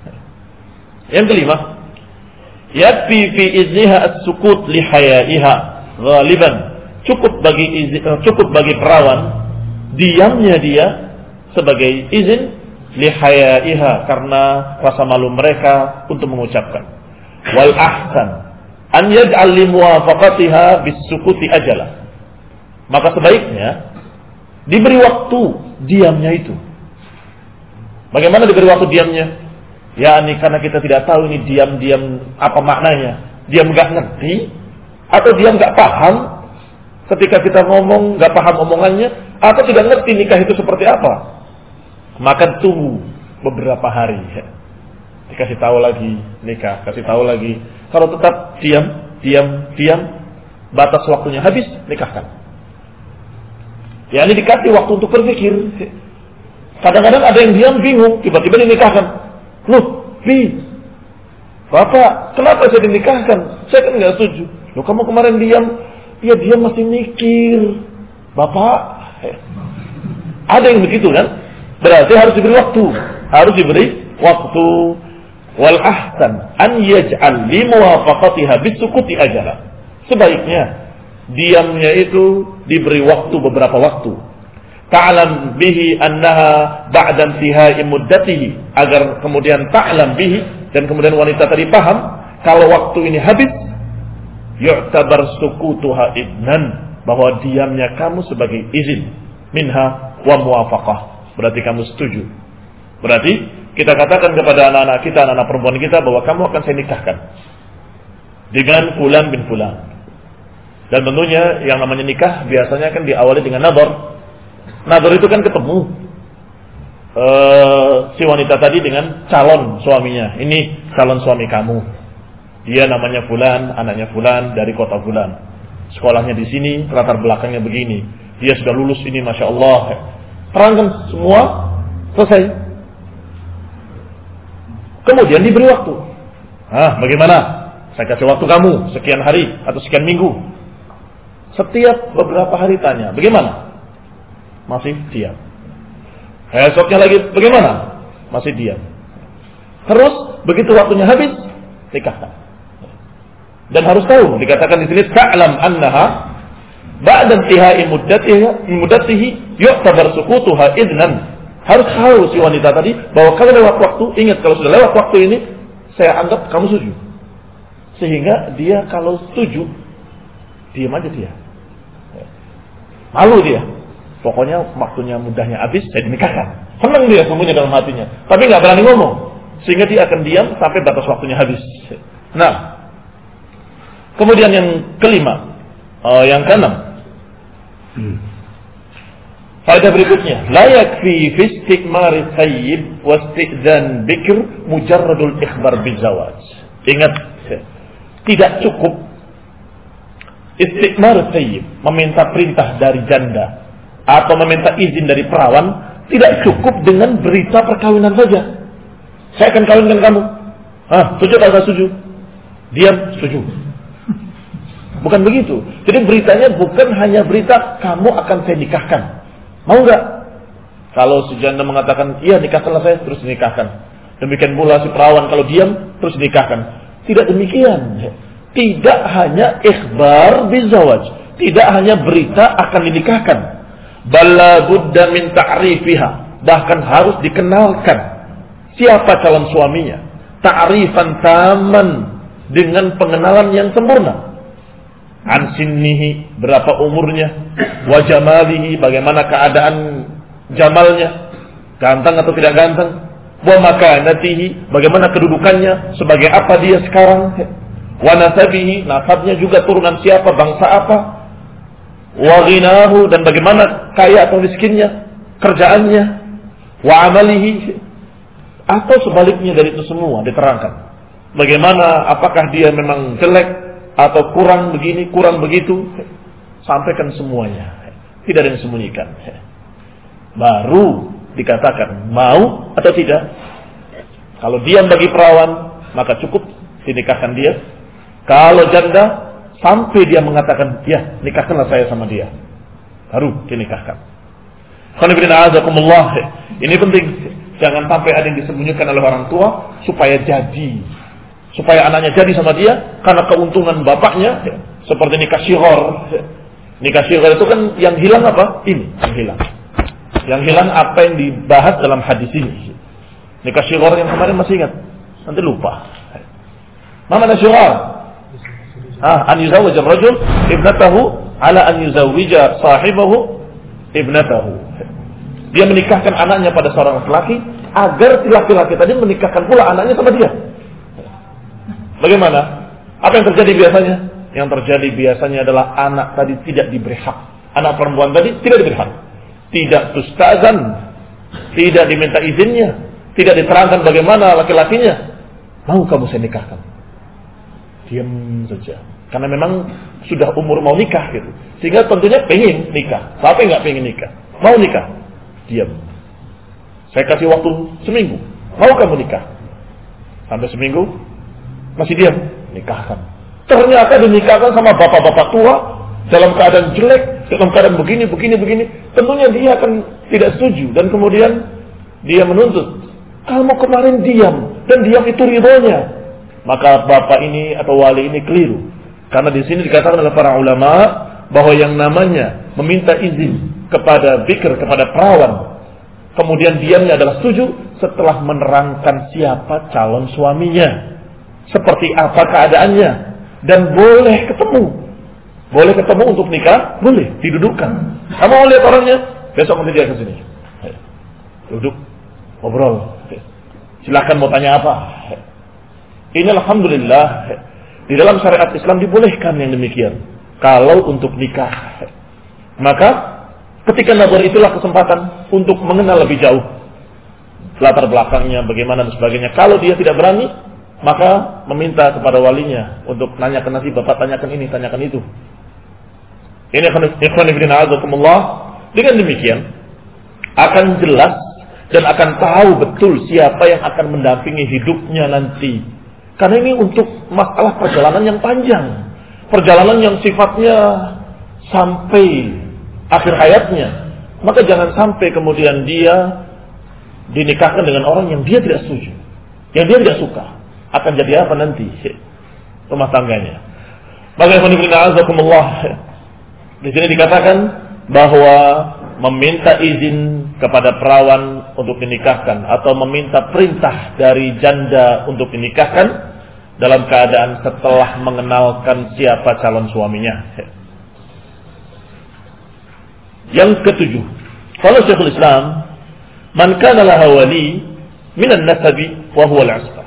Yang kelima, yakfi fi izniha as-sukut li haya'iha ghaliban, cukup bagi izin, cukup bagi perawan diamnya dia sebagai izin li haya'iha, karena rasa malu mereka untuk mengucapkan. Wal ahsan an yaj'al li muwafaqatiha bis-sukuti ajala, maka sebaiknya diberi waktu diamnya itu. Bagaimana diberi waktu diamnya? Ya, ini karena kita tidak tahu ini diam-diam apa maknanya. Diam enggak ngerti atau diam enggak paham ketika kita ngomong, enggak paham omongannya, atau tidak ngerti nikah itu seperti apa. Maka tunggu beberapa hari. Dikasih tahu lagi nikah, kasih tahu lagi. Kalau tetap diam, diam, diam, batas waktunya habis, nikahkan. Ya, ini dikasih waktu untuk berpikir. Kadang-kadang ada yang diam bingung, tiba-tiba dinikahkan. Loh, Bi, Bapak, kenapa saya dinikahkan? Saya kan nggak setuju. Loh, kamu kemarin diam, ya dia masih mikir. Bapak, ada yang begitu kan? Berarti harus diberi waktu, harus diberi waktu. Wal ahsan an yaj'al li muwafaqatiha bisukuti ajala. Sebaiknya diamnya itu diberi waktu, beberapa waktu. Ta'lam bihi annaha ba'da intihai muddatihi, agar kemudian ta'lam bihi, dan kemudian wanita tadi paham kalau waktu ini habis, yu'tabar sukutuha idnan, bahwa diamnya kamu sebagai izin minha wa muwafaqah, berarti kamu setuju. Berarti kita katakan kepada anak-anak kita, anak-anak perempuan kita, bahwa kamu akan saya nikahkan dengan fulan bin fulan. Dan tentunya yang namanya nikah biasanya kan diawali dengan nadhar. Nadhar itu kan ketemu uh, si wanita tadi dengan calon suaminya. Ini calon suami kamu. Dia namanya fulan, anaknya fulan, dari kota fulan. Sekolahnya di sini, latar belakangnya begini. Dia sudah lulus ini, masya Allah. Terangkan semua, selesai. Kemudian diberi waktu. Ah, bagaimana? Saya kasih waktu kamu sekian hari atau sekian minggu. Setiap beberapa hari tanya, bagaimana? Masih diam. Esoknya lagi, bagaimana? Masih diam. Terus begitu waktunya habis, nikahkan. Dan harus tahu, dikatakan di sini ta'lam annaha ba'da intihai muddatihi muddatihi yu'tabar sukutuha idnan. Harus tahu si wanita tadi bahwa kalau lewat waktu, ingat kalau sudah lewat waktu ini, saya anggap kamu setuju. Sehingga dia kalau setuju, diam aja dia. Malu dia. Pokoknya waktunya mudahnya habis, saya dinikahkan. Senang dia semuanya dalam hatinya. Tapi nggak berani ngomong. Sehingga dia akan diam sampai batas waktunya habis. Nah, kemudian yang kelima, uh, yang keenam. Hmm. Faedah berikutnya, la yakfi fi istikmari thayyib wa istidzan bikr mujarradul ikhbar bizawaj. Ingat, tidak cukup istikmar thayyib, meminta perintah dari janda atau meminta izin dari perawan, tidak cukup dengan berita perkawinan saja. Saya akan kawinkan kamu. Ah, setuju atau tidak setuju? Diam, setuju. Bukan begitu. Jadi beritanya bukan hanya berita kamu akan saya nikahkan. Mau enggak? Kalau si janda mengatakan, iya nikahkanlah saya, terus dinikahkan. Demikian pula si perawan kalau diam, terus dinikahkan. Tidak demikian. Tidak hanya ikhbar bizawaj. Tidak hanya berita akan dinikahkan. Bala budda min ta'rifiha. Bahkan harus dikenalkan siapa calon suaminya. Ta'rifan taman, dengan pengenalan yang sempurna. An sinnihi, berapa umurnya, wa jamalihi, bagaimana keadaan jamalnya, ganteng atau tidak ganteng, wa makanatihi, bagaimana kedudukannya, sebagai apa dia sekarang, wa nasabihi, nasabnya juga turunan siapa, bangsa apa, wa ghinahu, dan bagaimana kaya atau miskinnya, kerjaannya, wa amalihi, atau sebaliknya dari itu semua diterangkan. Bagaimana, apakah dia memang jelek atau kurang begini, kurang begitu, sampaikan semuanya. Tidak ada yang sembunyikan. Baru dikatakan mau atau tidak. Kalau diam bagi perawan, maka cukup dinikahkan dia. Kalau janda, sampai dia mengatakan, ya nikahkanlah saya sama dia, baru dinikahkan. Ini penting. Jangan sampai ada yang disembunyikan oleh orang tua supaya jadi, supaya anaknya jadi sama dia karena keuntungan bapaknya. Seperti nikah syighar. Nikah syighar itu kan yang hilang apa? Ini yang hilang. Yang hilang apa yang dibahas dalam hadis ini. Nikah syighar yang kemarin masih ingat? Nanti lupa. Mana syighar? Ah, an yuzawwija ar-rajul ibnatahu ala an yuzawwija sahibahu ibnatahu. Dia menikahkan anaknya pada seorang laki agar si laki-laki tadi menikahkan pula anaknya sama dia. Bagaimana? Apa yang terjadi biasanya? Yang terjadi biasanya adalah anak tadi tidak diberi hak. Anak perempuan tadi tidak diberi hak. Tidak tustazan, tidak diminta izinnya, tidak diterangkan bagaimana laki-lakinya. Mau kamu saya nikahkan? Diam saja. Karena memang sudah umur mau nikah gitu. Sehingga tentunya pengen nikah. Siapa yang nggak pengen nikah? Mau nikah? Diam. Saya kasih waktu seminggu. Mau kamu nikah? Sampai seminggu masih diam. Nikahkan. Ternyata dinikahkan sama bapak-bapak tua dalam keadaan jelek, dalam keadaan begini, begini, begini. Tentunya dia akan tidak setuju dan kemudian dia menuntut. Kamu kemarin diam dan diam itu ridhonya. Maka bapak ini atau wali ini keliru. Karena di sini dikatakan oleh para ulama bahwa yang namanya meminta izin kepada bikir, kepada perawan, kemudian diamnya adalah setuju setelah menerangkan siapa calon suaminya, seperti apa keadaannya, dan boleh ketemu. Boleh ketemu untuk nikah, boleh didudukkan. Kamu mau lihat orangnya? Besok nanti dia ke sini. Duduk, ngobrol. Silakan mau tanya apa? Ini alhamdulillah di dalam syariat Islam dibolehkan yang demikian. Kalau untuk nikah, maka ketika nazar itulah kesempatan untuk mengenal lebih jauh latar belakangnya, bagaimana dan sebagainya. Kalau dia tidak berani, maka meminta kepada walinya untuk tanyakan nanti bapak tanyakan ini, tanyakan itu. Ini ikhwan fillah azakumullah. Dengan demikian akan jelas dan akan tahu betul siapa yang akan mendampingi hidupnya nanti. Karena ini untuk masalah perjalanan yang panjang, perjalanan yang sifatnya sampai akhir hayatnya. Maka jangan sampai kemudian dia dinikahkan dengan orang yang dia tidak setuju, yang dia tidak suka. Akan jadi apa nanti rumah tangganya? Bagaimana azakumullah? Di sini dikatakan bahwa meminta izin kepada perawan untuk dinikahkan atau meminta perintah dari janda untuk dinikahkan dalam keadaan setelah mengenalkan siapa calon suaminya. Yang ketujuh, kalau Syekhul Islam, man kana laha wali min an-nasabi wa huwa al-'asba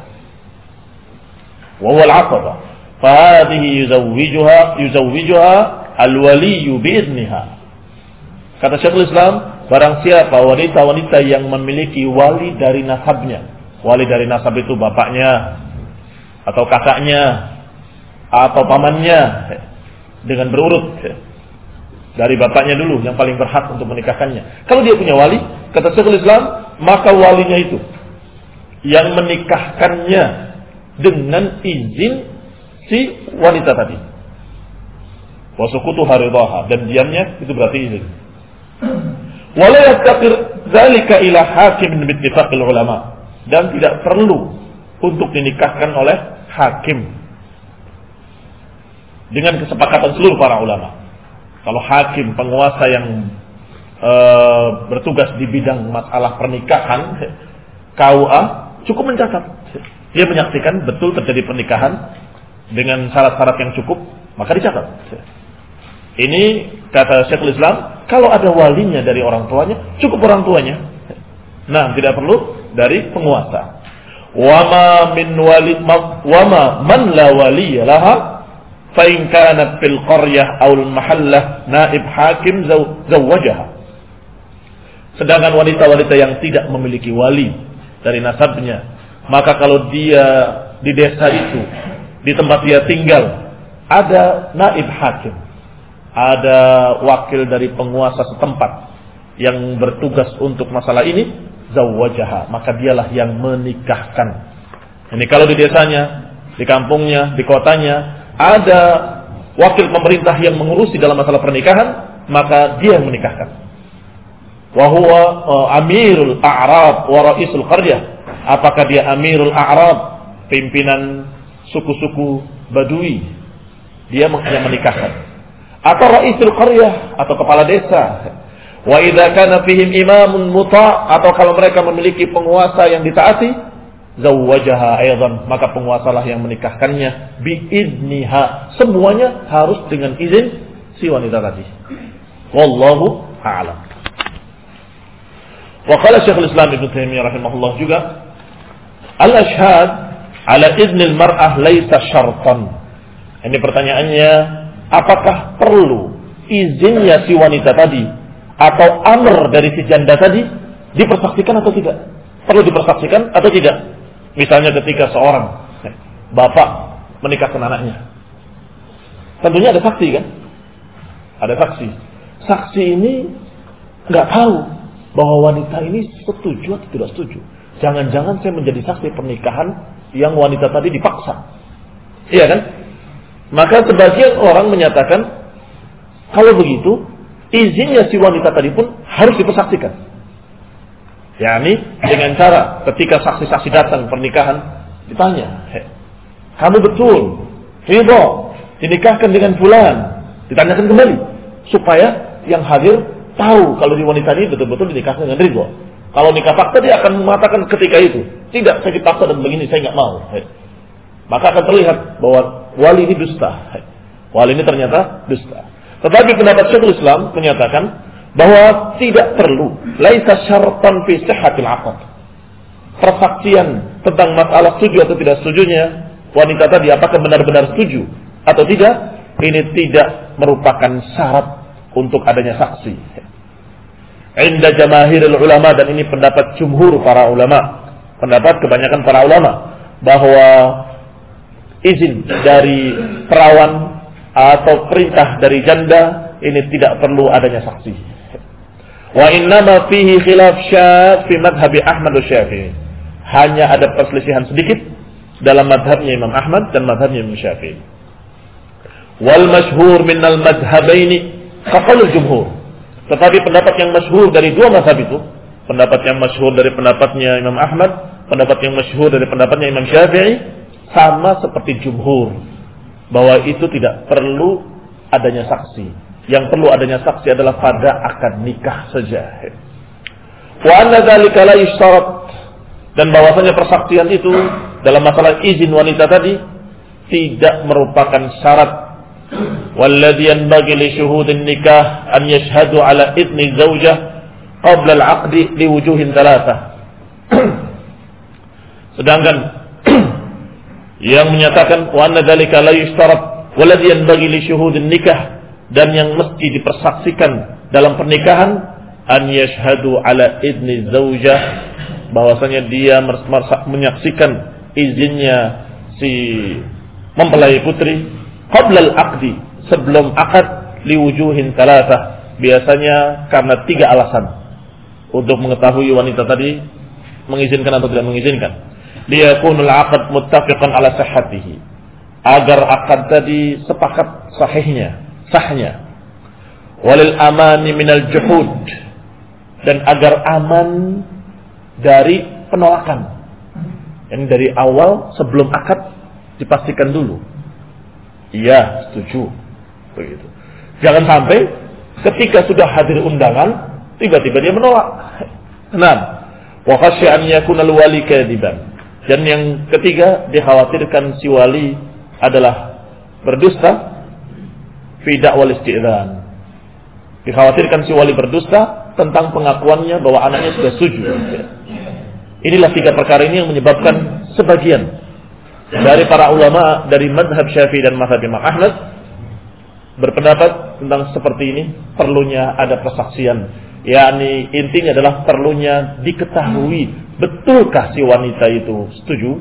wa huwa al-'asaba, fa hadhihi yuzawwijuha yuzawwijuha al-wali bi'idniha. Kata Syekhul Islam, barang siapa wanita-wanita yang memiliki wali dari nasabnya. Wali dari nasab itu bapaknya atau kakaknya atau pamannya, dengan berurut. Dari bapaknya dulu yang paling berhak untuk menikahkannya. Kalau dia punya wali, kata Syekhul Islam, maka walinya itu yang menikahkannya dengan izin si wanita tadi. Wasukutu haridaha, dan diamnya itu berarti izin. Wala yastaqir dzalika ila hakim bittifaqil ulama, dan tidak perlu untuk dinikahkan oleh hakim dengan kesepakatan seluruh para ulama. Kalau hakim penguasa yang e, bertugas di bidang masalah pernikahan K U A cukup mencatat, dia menyaksikan betul terjadi pernikahan dengan syarat-syarat yang cukup, maka dicatat. Ini kata Syekhul Islam, kalau ada walinya dari orang tuanya, cukup orang tuanya. Nah, tidak perlu dari penguasa. Wama min wali wama man la waliya laha fa in kanat fil qaryah aw al mahallah naib hakim zawwajaha. Sedangkan wanita-wanita yang tidak memiliki wali dari nasabnya, maka kalau dia di desa itu, di tempat dia tinggal, ada naib hakim, ada wakil dari penguasa setempat yang bertugas untuk masalah ini, zawwajaha, maka dialah yang menikahkan. Ini kalau di desanya, di kampungnya, di kotanya ada wakil pemerintah yang mengurusi dalam masalah pernikahan, maka dia yang menikahkan. Wa huwa amirul a'rab wa raisul qaryah. Apakah dia amirul a'rab, pimpinan suku-suku Badui, dia yang menikahkan, atau raisul qaryah, atau kepala desa. Wa idza kana fihim imamun muta', atau kalau mereka memiliki penguasa yang ditaati, zawwajaha aidan, maka penguasalah yang menikahkannya biidniha. Semuanya harus dengan izin si wanita tadi. Wallahu a'lam. Wa qala Syekhul Islam Ibnu Taimiyah rahimahullah juga, al-ashhad ala idnil mar'ah laisa syartan. Ini pertanyaannya, apakah perlu izinnya si wanita tadi atau amr dari si janda tadi dipersaksikan atau tidak? Perlu dipersaksikan atau tidak? Misalnya ketika seorang bapak menikahkan anaknya, tentunya ada saksi kan? Ada saksi. Saksi ini nggak tahu bahwa wanita ini setuju atau tidak setuju. Jangan-jangan saya menjadi saksi pernikahan yang wanita tadi dipaksa. Iya kan? Maka sebagian orang menyatakan, kalau begitu izinnya si wanita tadi pun harus dipersaksikan. yakni dengan cara ketika saksi-saksi datang pernikahan ditanya, kamu betul ridho dinikahkan dengan fulan? Ditanyakan kembali supaya yang hadir tahu kalau di wanita ini betul-betul dinikahkan dengan ridho. Kalau nikah fakta dia akan mengatakan ketika itu, tidak, saya dipaksa dan begini, saya nggak mau. Maka akan terlihat bahwa wali ini dusta. Wali ini ternyata dusta. Tetapi pendapat Syekhul Islam menyatakan bahwa tidak perlu laisa syartan fi sihhatil aqd. Persaksian tentang masalah setuju atau tidak setujunya wanita tadi apakah benar-benar setuju atau tidak, ini tidak merupakan syarat untuk adanya saksi. Inda jamaahirul ulama, dan ini pendapat jumhur para ulama, pendapat kebanyakan para ulama, bahwa izin dari perawan atau perintah dari janda ini tidak perlu adanya saksi. Wa innama fihi khilaf syadz fi madhhabi Ahmad wa Syafi'i. Hanya ada perselisihan sedikit dalam madhabnya Imam Ahmad dan madhabnya Imam Syafi'i. Wal masyhur minal madhhabaini qaulul jumhur. Tetapi pendapat yang masyhur dari dua mazhab itu, pendapat yang masyhur dari pendapatnya Imam Ahmad, pendapat yang masyhur dari pendapatnya Imam Syafi'i, sama seperti jumhur, bahwa itu tidak perlu adanya saksi. Yang perlu adanya saksi adalah pada akad nikah saja. Wa anna dzalika la yushtarat, dan bahwasanya persaksian itu dalam masalah izin wanita tadi tidak merupakan syarat. Walladhi yanbaghi li syuhudin nikah an yashhadu ala idni zawjah qabla al-'aqdi li wujuhin thalathah. Sedangkan yang menyatakan wa anna dzalika la yushtarat walladhi yanbaghi li syuhudin nikah, dan yang mesti dipersaksikan dalam pernikahan an yashhadu ala idni zawjah, bahwasanya dia menyaksikan izinnya si mempelai putri qabla al-aqdi, sebelum akad, liwujuhin thalathah, biasanya karena tiga alasan untuk mengetahui wanita tadi mengizinkan atau tidak mengizinkan. Liyakunul aqd muttafiqan ala sihhatihi, agar akad tadi sepakat sahihnya, sahnya. Walil amani minal juhud, dan agar aman dari penolakan. Yang dari awal sebelum akad dipastikan dulu, iya, setuju. Begitu. Jangan sampai ketika sudah hadir undangan tiba-tiba dia menolak. Enam. Wa khasya an yakuna al-wali kadiban. Dan yang ketiga, dikhawatirkan si wali adalah berdusta fi da'wal isti'dzan. Dikhawatirkan si wali berdusta tentang pengakuannya bahwa anaknya sudah setuju. Inilah tiga perkara ini yang menyebabkan sebagian dari para ulama dari mazhab Syafi'i dan mazhab Imam Ahmad berpendapat tentang seperti ini, perlunya ada persaksian. yakni intinya adalah perlunya diketahui betulkah si wanita itu setuju.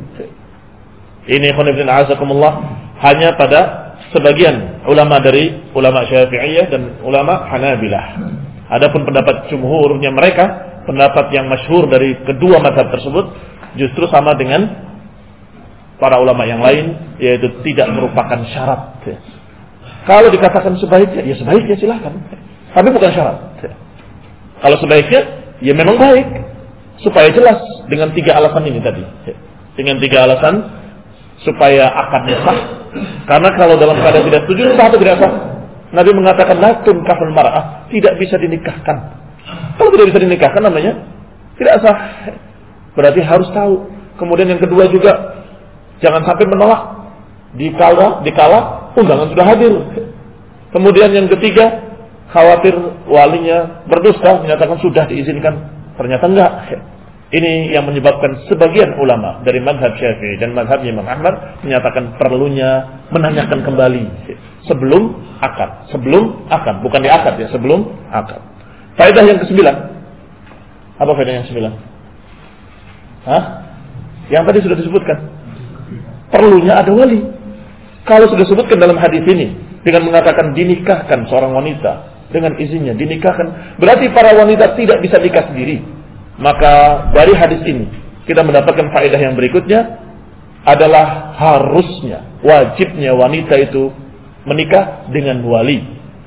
Ini khonibdin azakumullah hanya pada sebagian ulama dari ulama Syafi'iyah dan ulama Hanabilah. Adapun pendapat jumhurnya mereka, pendapat yang masyhur dari kedua mazhab tersebut justru sama dengan para ulama yang lain, yaitu tidak merupakan syarat. Kalau dikatakan sebaiknya, ya sebaiknya silahkan, tapi bukan syarat. Kalau sebaiknya, ya memang baik, supaya jelas dengan tiga alasan ini tadi. Dengan tiga alasan supaya akadnya sah. Karena kalau dalam keadaan tidak setuju, sah atau tidak sah? Nabi mengatakan la tunkahul mar'ah, tidak bisa dinikahkan. Kalau tidak bisa dinikahkan namanya tidak sah. Berarti harus tahu. Kemudian yang kedua juga, jangan sampai menolak dikala dikala undangan sudah hadir. Kemudian yang ketiga, khawatir walinya berdusta, menyatakan sudah diizinkan, ternyata enggak. Ini yang menyebabkan sebagian ulama dari mazhab Syafi'i dan mazhab Imam Ahmad menyatakan perlunya menanyakan kembali sebelum akad, sebelum akad, bukan di akad ya, sebelum akad. Faedah yang kesembilan, apa faedah yang kesembilan? Hah? Yang tadi sudah disebutkan. Perlunya ada wali. Kalau sudah disebutkan dalam hadis ini dengan mengatakan dinikahkan seorang wanita dengan izinnya dinikahkan, berarti para wanita tidak bisa nikah sendiri. Maka dari hadis ini kita mendapatkan faedah yang berikutnya adalah harusnya, wajibnya wanita itu menikah dengan wali.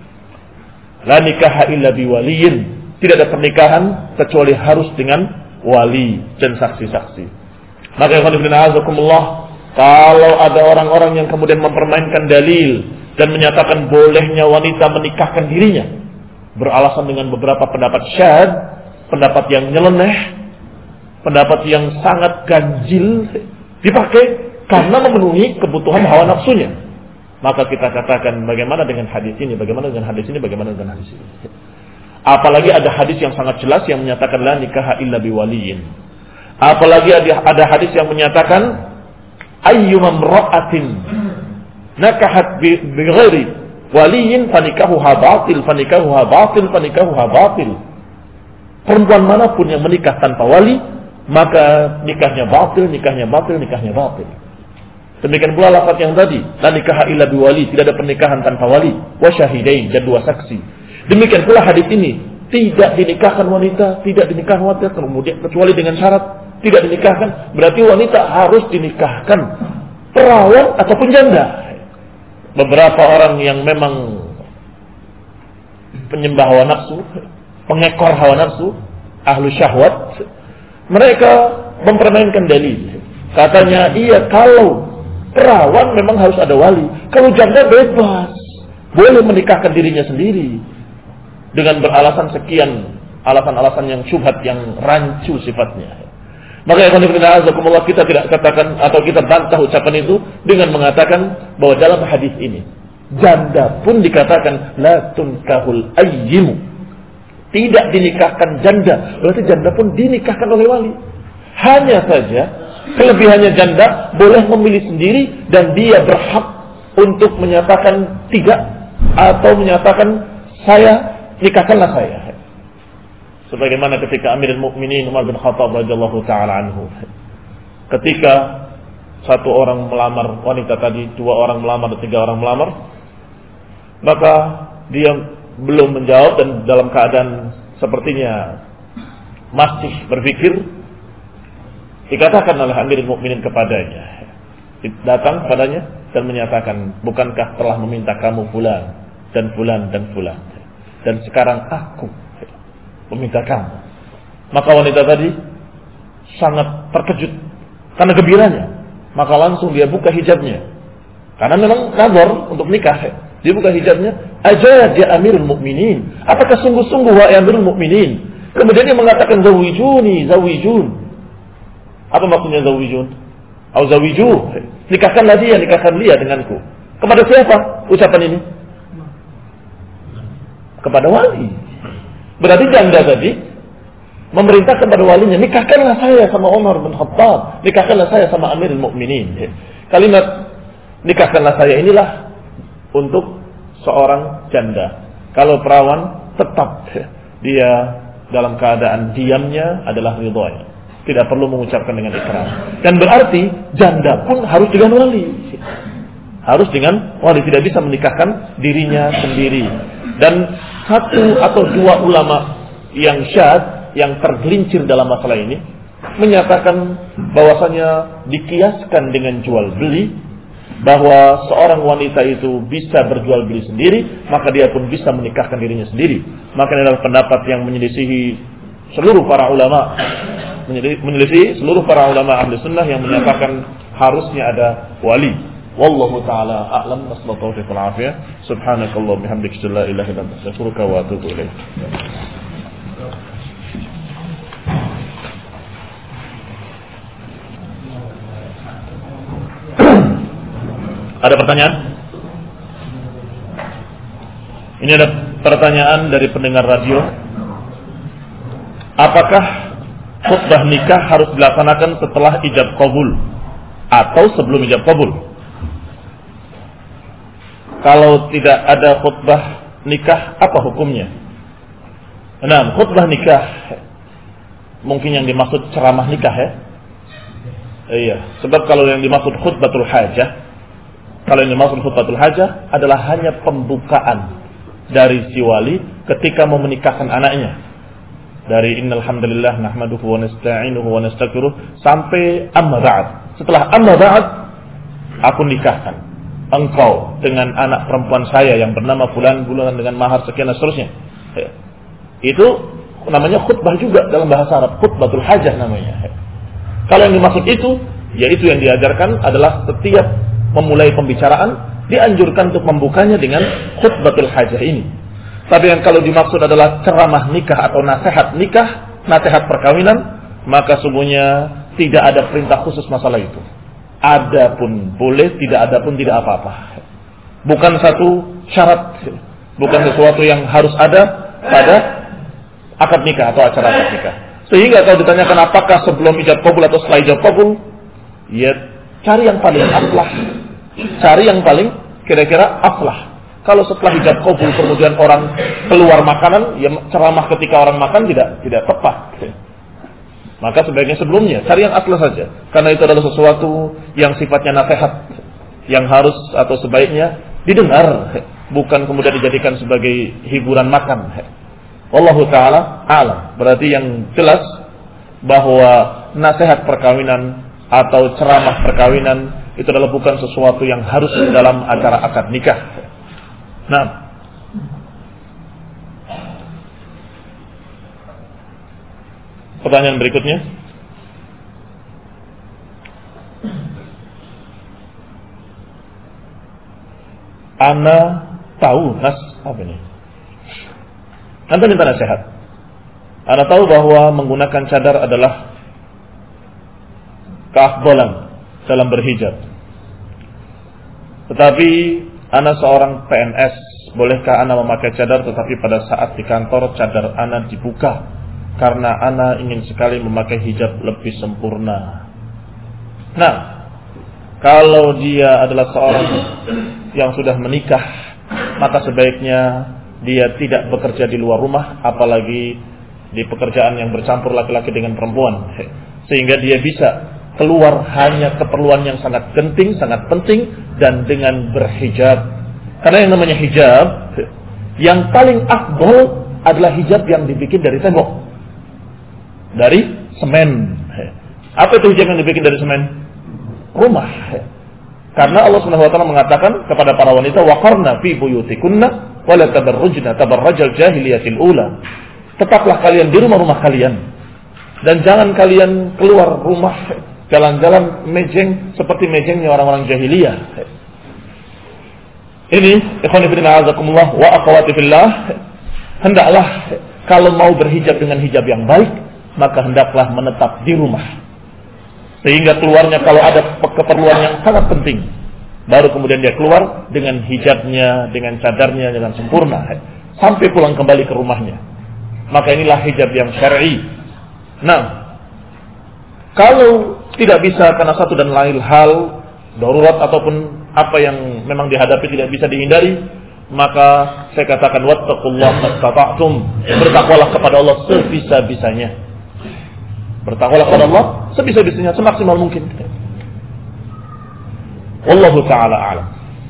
La nikaha illa biwaliyin. Tidak ada pernikahan kecuali harus dengan wali dan saksi-saksi. Maka ya azakumullah, kalau ada orang-orang yang kemudian mempermainkan dalil dan menyatakan bolehnya wanita menikahkan dirinya beralasan dengan beberapa pendapat syadz, pendapat yang nyeleneh, pendapat yang sangat ganjil dipakai karena memenuhi kebutuhan hawa nafsunya, maka kita katakan bagaimana dengan hadis ini, bagaimana dengan hadis ini, bagaimana dengan hadis ini. Apalagi ada hadis yang sangat jelas yang menyatakan la nikaha illa biwaliyin. Apalagi ada, ada hadis yang menyatakan ayyuma imra'atin nakahat bighairi waliyin fanikahuha batil fanikahuha batil fanikahuha batil. Perempuan manapun yang menikah tanpa wali, maka nikahnya batil, nikahnya batil, nikahnya batil. Demikian pula lafaz yang tadi, la nikaha illa biwali, tidak ada pernikahan tanpa wali, wa syahidain, dan dua saksi. Demikian pula hadis ini, tidak dinikahkan wanita, tidak dinikahkan wanita kemudian kecuali dengan syarat tidak dinikahkan, berarti wanita harus dinikahkan perawan ataupun janda. Beberapa orang yang memang penyembah hawa nafsu, pengekor hawa nafsu, ahlu syahwat, mereka mempermainkan dalil. Katanya, iya kalau perawan memang harus ada wali, kalau janda bebas, boleh menikahkan dirinya sendiri dengan beralasan sekian, alasan-alasan yang syubhat, yang rancu sifatnya. Maka ya azakumullah, kita tidak katakan atau kita bantah ucapan itu dengan mengatakan bahwa dalam hadis ini janda pun dikatakan la tunkahul ayyimu, tidak dinikahkan janda, berarti janda pun dinikahkan oleh wali. Hanya saja kelebihannya janda boleh memilih sendiri dan dia berhak untuk menyatakan tidak atau menyatakan saya nikahkanlah saya. Sebagaimana ketika Amirul Mukminin Umar bin Khattab radhiyallahu taala anhu, ketika satu orang melamar wanita tadi, dua orang melamar, tiga orang melamar, maka dia belum menjawab dan dalam keadaan sepertinya masih berpikir, dikatakan oleh Amirul Mukminin kepadanya, datang kepadanya dan menyatakan, bukankah telah meminta kamu fulan dan fulan dan fulan, dan sekarang aku meminta kamu. Maka wanita tadi sangat terkejut karena gembiranya, maka langsung dia buka hijabnya, karena memang nazar untuk nikah. Dia buka hijabnya, ajad ya Amirul Mukminin, apakah sungguh-sungguh wahai Amirul Mukminin? Kemudian dia mengatakan zawijuni, zawijun. Apa maksudnya zawijun? Atau zawijuh, nikahkanlah dia, nikahkan dia denganku. Kepada siapa ucapan ini? Kepada wali. Berarti janda tadi memerintah kepada walinya, nikahkanlah saya sama Umar bin Khattab, nikahkanlah saya sama Amirul Mukminin. Kalimat nikahkanlah saya inilah untuk seorang janda. Kalau perawan tetap dia dalam keadaan diamnya adalah ridhonya, tidak perlu mengucapkan dengan ikrar. Dan berarti janda pun harus dengan wali, harus dengan wali, tidak bisa menikahkan dirinya sendiri. Dan satu atau dua ulama yang syad, yang tergelincir dalam masalah ini, menyatakan bahwasanya dikiaskan dengan jual beli, bahwa seorang wanita itu bisa berjual beli sendiri, maka dia pun bisa menikahkan dirinya sendiri. Maka ini adalah pendapat yang menyelisihi seluruh para ulama, menyelisihi seluruh para ulama ahli sunnah yang menyatakan harusnya ada wali. Wallahu ta'ala a'lam. Wassallallahu taufiq wal afiyah. Subhanakallahumma bihamdika la ilaha illa anta astaghfiruka wa atubu ilaik. Ada pertanyaan? Ini ada pertanyaan dari pendengar radio. Apakah khutbah nikah harus dilaksanakan setelah ijab qabul atau sebelum ijab qabul? Kalau tidak ada khutbah nikah, apa hukumnya? Nah, khutbah nikah mungkin yang dimaksud ceramah nikah ya? Iya, sebab kalau yang dimaksud khutbatul hajah, kalau yang dimaksud khutbatul hajah adalah hanya pembukaan dari si wali ketika mau menikahkan anaknya. Dari innal hamdalillah nahmaduhu wa nasta'inuhu wa nastaghfiruh sampai amma ba'd. Setelah amma ba'd, aku nikahkan engkau dengan anak perempuan saya yang bernama fulan bulan dengan mahar sekian dan seterusnya. Ya. Itu namanya khutbah juga dalam bahasa Arab, khutbatul hajah namanya. Kalau yang dimaksud itu, yaitu yang diajarkan adalah setiap memulai pembicaraan dianjurkan untuk membukanya dengan khutbatul hajah ini. Tapi yang kalau dimaksud adalah ceramah nikah atau nasihat nikah, nasihat perkawinan, maka sungguhnya tidak ada perintah khusus masalah itu. Ada pun boleh, tidak ada pun tidak apa-apa. Bukan satu syarat, bukan sesuatu yang harus ada pada akad nikah atau acara akad nikah. Sehingga kalau ditanyakan apakah sebelum ijab qabul atau setelah ijab qabul, ya cari yang paling aflah. Cari yang paling kira-kira aflah. Kalau setelah hijab qabul kemudian orang keluar makanan, ya ceramah ketika orang makan tidak tidak tepat. Maka sebaiknya sebelumnya cari yang aflah saja. Karena itu adalah sesuatu yang sifatnya nasihat, yang harus atau sebaiknya didengar, bukan kemudian dijadikan sebagai hiburan makan. Wallahu ta'ala a'lam. Berarti yang jelas bahwa nasihat perkawinan atau ceramah perkawinan itu adalah bukan sesuatu yang harus dalam acara akad nikah. Nah, pertanyaan berikutnya. Ana tahu nas apa ini? Anda minta nasihat. Ana tahu bahwa menggunakan cadar adalah keafdalan dalam berhijab. Tetapi ana seorang P N S, bolehkah ana memakai cadar tetapi pada saat di kantor cadar ana dibuka karena ana ingin sekali memakai hijab lebih sempurna. Nah, kalau dia adalah seorang yang sudah menikah, maka sebaiknya dia tidak bekerja di luar rumah, apalagi di pekerjaan yang bercampur laki-laki dengan perempuan, sehingga dia bisa keluar hanya keperluan yang sangat penting, sangat penting, dan dengan berhijab. Karena yang namanya hijab, yang paling afdol adalah hijab yang dibikin dari tembok, dari semen. Apa itu hijab yang dibikin dari semen? Rumah. Karena Allah Subhanahu wa taala mengatakan kepada para wanita, waqarna fi buyutikunna wa la tabarrujna tabarrajal jahiliyatil ula. Tetaplah kalian di rumah-rumah kalian dan jangan kalian keluar rumah jalan-jalan mejeng seperti mejengnya orang-orang jahiliyah. Ini ikhwan fillah azakumullah wa akhwati fillah, hendaklah kalau mau berhijab dengan hijab yang baik, maka hendaklah menetap di rumah. Sehingga keluarnya kalau ada keperluan yang sangat penting, baru kemudian dia keluar dengan hijabnya, dengan cadarnya, dengan sempurna, sampai pulang kembali ke rumahnya. Maka inilah hijab yang syar'i, Nah, kalau tidak bisa karena satu dan lain hal, darurat ataupun apa yang memang dihadapi tidak bisa dihindari, maka saya katakan wattaqullaha mastata'tum, bertakwalah kepada Allah sebisa-bisanya. Bertakwalah kepada Allah sebisa-bisanya, semaksimal mungkin. Wallahu taala a'lam.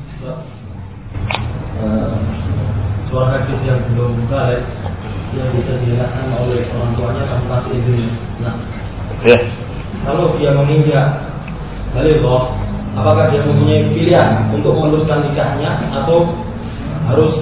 Soal hadis yang belum balik yang bisa dilakukan oleh orang tuanya tanpa izin. Nah, ya. Kalau dia menginjak balik loh, apakah dia mempunyai pilihan untuk meneruskan nikahnya atau harus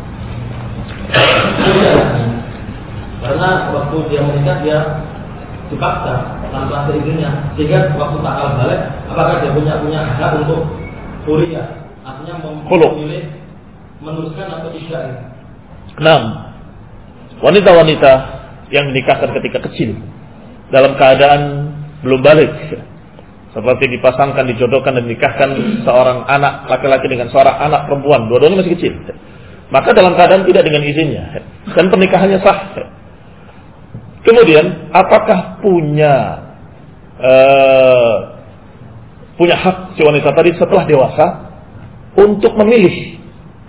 karena waktu dia menikah dia dipaksa tanpa seizinnya, sehingga waktu takal balik apakah dia punya punya hak untuk kuliah, artinya memilih meneruskan atau tidak? Enam, wanita-wanita yang dinikahkan ketika kecil dalam keadaan belum balik, seperti dipasangkan, dijodohkan dan dinikahkan seorang anak laki-laki dengan seorang anak perempuan, dua-duanya masih kecil, maka dalam keadaan tidak dengan izinnya dan pernikahannya sah. Kemudian apakah punya uh, punya hak si wanita tadi setelah dewasa untuk memilih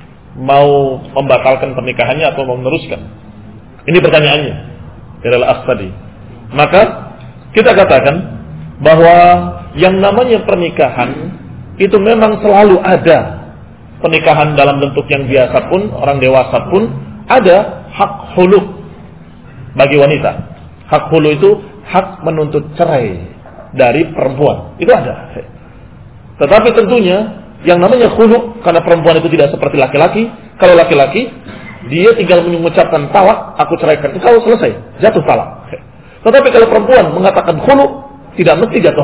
mau membatalkan pernikahannya atau mau meneruskan? Ini pertanyaannya dari al-akh tadi. Maka kita katakan bahwa yang namanya pernikahan itu memang selalu ada. Pernikahan dalam bentuk yang biasa pun, orang dewasa pun ada hak hulu bagi wanita. Hak hulu itu hak menuntut cerai dari perempuan. Itu ada. Tetapi tentunya yang namanya hulu, karena perempuan itu tidak seperti laki-laki. Kalau laki-laki, dia tinggal mengucapkan talak, aku ceraikan. Itu kalau selesai, jatuh talak. Tetapi kalau perempuan mengatakan hulu, tidak mesti jatuh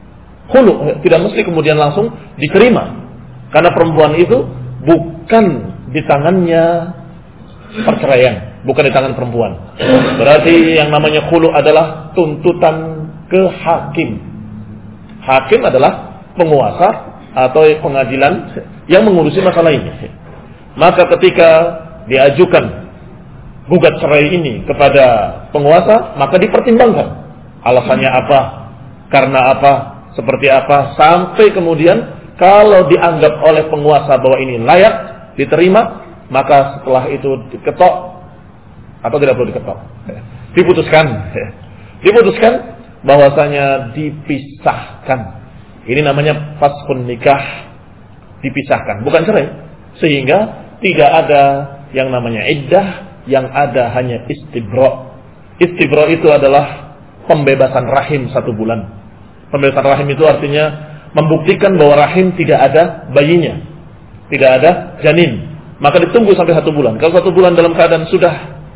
hulu, tidak mesti kemudian langsung diterima. Karena perempuan itu bukan di tangannya perceraian, bukan di tangan perempuan. Berarti yang namanya hulu adalah tuntutan ke hakim. Hakim adalah penguasa atau pengadilan yang mengurusi masalah ini. Maka ketika diajukan gugat cerai ini kepada penguasa, maka dipertimbangkan alasannya apa, karena apa, seperti apa, sampai kemudian kalau dianggap oleh penguasa bahwa ini layak diterima, maka setelah itu diketok atau tidak perlu diketok, diputuskan, diputuskan bahwasanya dipisahkan. Ini namanya faskhun nikah, dipisahkan, bukan cerai, sehingga tidak ada yang namanya iddah, yang ada hanya istibra. Istibra itu adalah pembebasan rahim satu bulan. Pembebasan rahim itu artinya membuktikan bahwa rahim tidak ada bayinya, tidak ada janin. Maka ditunggu sampai satu bulan. Kalau satu bulan dalam keadaan sudah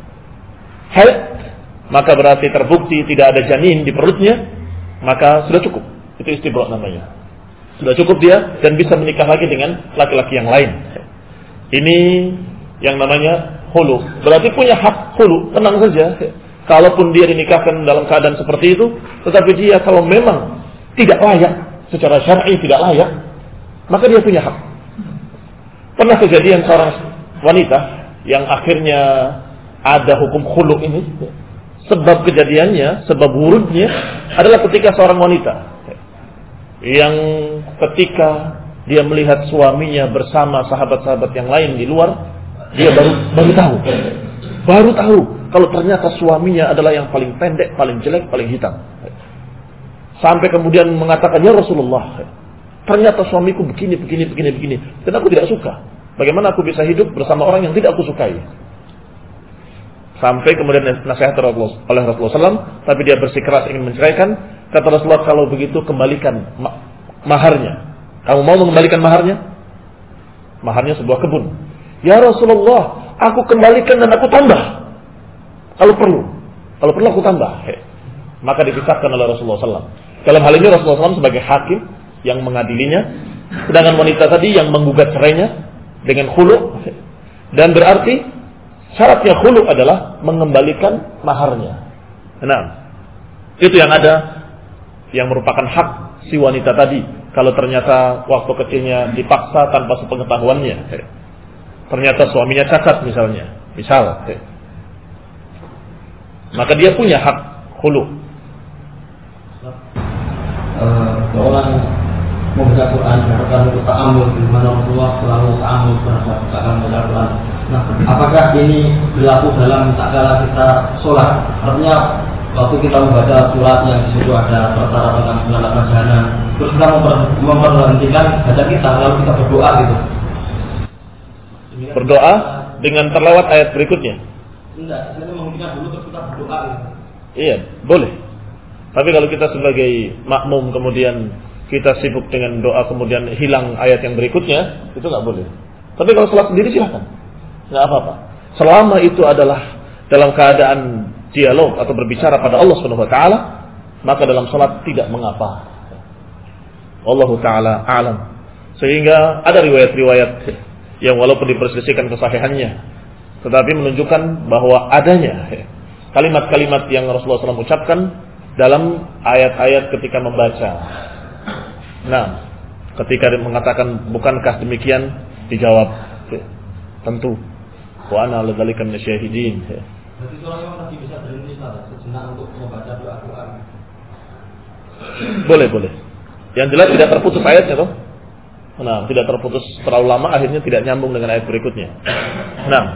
haid, maka berarti terbukti tidak ada janin di perutnya, maka sudah cukup. Itu istibra namanya. Sudah cukup dia dan bisa menikah lagi dengan laki-laki yang lain. Ini yang namanya hulu. Berarti punya hak hulu, tenang saja. Kalaupun dia dinikahkan dalam keadaan seperti itu, tetapi dia kalau memang tidak layak, secara syar'i tidak layak, maka dia punya hak. Pernah kejadian seorang wanita yang akhirnya ada hukum khulu ini. Sebab kejadiannya, sebab wurudnya adalah ketika seorang wanita yang ketika dia melihat suaminya bersama sahabat-sahabat yang lain di luar, dia baru baru tahu, baru tahu kalau ternyata suaminya adalah yang paling pendek, paling jelek, paling hitam. Sampai kemudian mengatakan, ya Rasulullah, ternyata suamiku begini, begini, begini, begini, dan aku tidak suka. Bagaimana aku bisa hidup bersama orang yang tidak aku sukai? Sampai kemudian nasihat oleh Rasulullah shallallahu alaihi wasallam, tapi dia bersikeras ingin menceraikan. Kata Rasulullah, kalau begitu kembalikan ma- maharnya. Kamu mau mengembalikan maharnya? Maharnya sebuah kebun. Ya Rasulullah, aku kembalikan dan aku tambah. Kalau perlu, kalau perlu aku tambah. He. Maka dipisahkan oleh Rasulullah shallallahu alaihi wasallam. Dalam hal ini Rasulullah shallallahu alaihi wasallam sebagai hakim yang mengadilinya, sedangkan wanita tadi yang menggugat cerainya dengan khulu, dan berarti syaratnya khulu adalah mengembalikan maharnya. Nah, itu yang ada, yang merupakan hak si wanita tadi. Kalau ternyata waktu kecilnya dipaksa tanpa sepengetahuannya, ternyata suaminya cacat misalnya, misal, maka dia punya hak khulu. Uh, orang membaca Quran diharapkan untuk ta'amul, di mana Rasulullah selalu ta'amul terhadap bacaan membaca Quran. Nah, apakah ini berlaku dalam tak kala kita sholat? Artinya waktu kita membaca surat yang di situ ada perkara tentang penalakan jahanam, terus kita memper- memperhentikan baca kita lalu kita berdoa gitu. Berdoa dengan terlewat ayat berikutnya. Enggak, kita menghentikan dulu terus kita berdoa gitu. Iya, boleh. Tapi kalau kita sebagai makmum kemudian kita sibuk dengan doa kemudian hilang ayat yang berikutnya, itu nggak boleh. Tapi kalau sholat sendiri silakan, nggak apa-apa. Selama itu adalah dalam keadaan dialog atau berbicara pada Allah Subhanahu Wa Taala, maka dalam sholat tidak mengapa. Wallahu taala a'lam. Sehingga ada riwayat-riwayat yang walaupun diperselisihkan kesahihannya, tetapi menunjukkan bahwa adanya kalimat-kalimat yang Rasulullah shallallahu alaihi wasallam ucapkan dalam ayat-ayat ketika membaca. Nah, ketika dia mengatakan bukankah demikian, dijawab tentu. Wa ana ladzalika minasyahidin. Berarti orang yang masih bisa berhenti sejenak untuk membaca doa-doa. Boleh, boleh. Yang jelas tidak terputus ayatnya toh. Nah, tidak terputus terlalu lama akhirnya tidak nyambung dengan ayat berikutnya. Nah,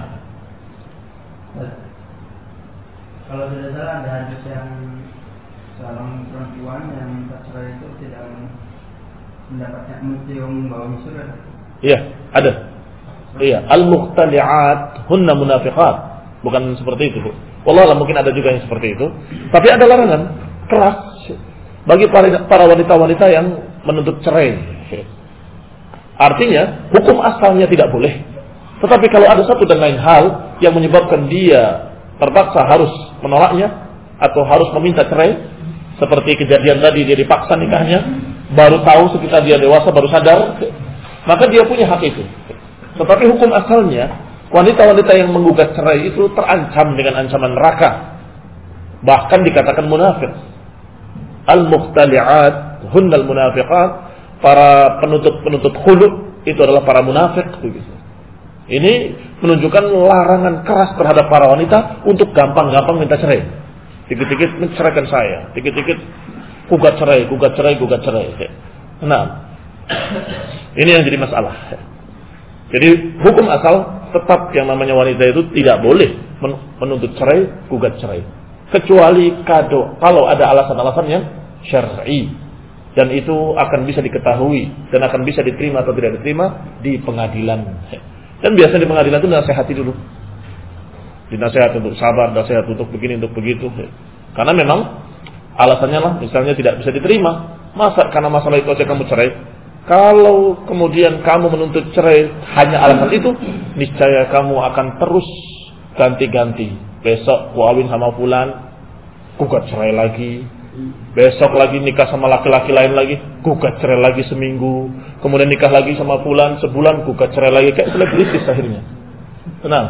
kalau tidak salah ada hadis yang seorang perempuan yang tercerai itu tidak mendapatkan mencium bau surga. iya, ada. Iya, al-muqtali'at hunna munafiqat. Bukan seperti itu, Bu. Wallah mungkin ada juga yang seperti itu. Tapi ada larangan keras bagi para wanita-wanita yang menuntut cerai. Artinya, hukum asalnya tidak boleh. Tetapi kalau ada satu dan lain hal yang menyebabkan dia terpaksa harus menolaknya atau harus meminta cerai, seperti kejadian tadi dia dipaksa nikahnya, baru tahu sekitar dia dewasa baru sadar, maka dia punya hak itu. Tetapi hukum asalnya, wanita-wanita yang menggugat cerai itu terancam dengan ancaman neraka. Bahkan dikatakan munafik. Al-muqtali'at hunnal munafiqat. Para penuntut-penuntut khulu itu adalah para munafik. Ini menunjukkan larangan keras terhadap para wanita untuk gampang-gampang minta cerai. Dikit-dikit menceraikan saya, dikit-dikit gugat cerai, gugat cerai, gugat cerai. Nah, ini yang jadi masalah. Jadi hukum asal tetap yang namanya wanita itu tidak boleh menuntut cerai, gugat cerai, kecuali kado kalau ada alasan-alasan yang syar'i. Dan itu akan bisa diketahui dan akan bisa diterima atau tidak diterima di pengadilan. Dan biasanya di pengadilan itu nasihati dulu. Dinasihat untuk sabar, nasihat untuk begini, untuk begitu. Karena memang alasannya lah, misalnya tidak bisa diterima. Masa karena masalah itu aja kamu cerai? Kalau kemudian kamu menuntut cerai hanya alasan itu, niscaya kamu akan terus ganti-ganti. Besok kawin sama fulan, gugat cerai lagi. Besok lagi nikah sama laki-laki lain lagi, gugat cerai lagi seminggu. Kemudian nikah lagi sama fulan, sebulan gugat cerai lagi. Kayak selebritis akhirnya. Tenang.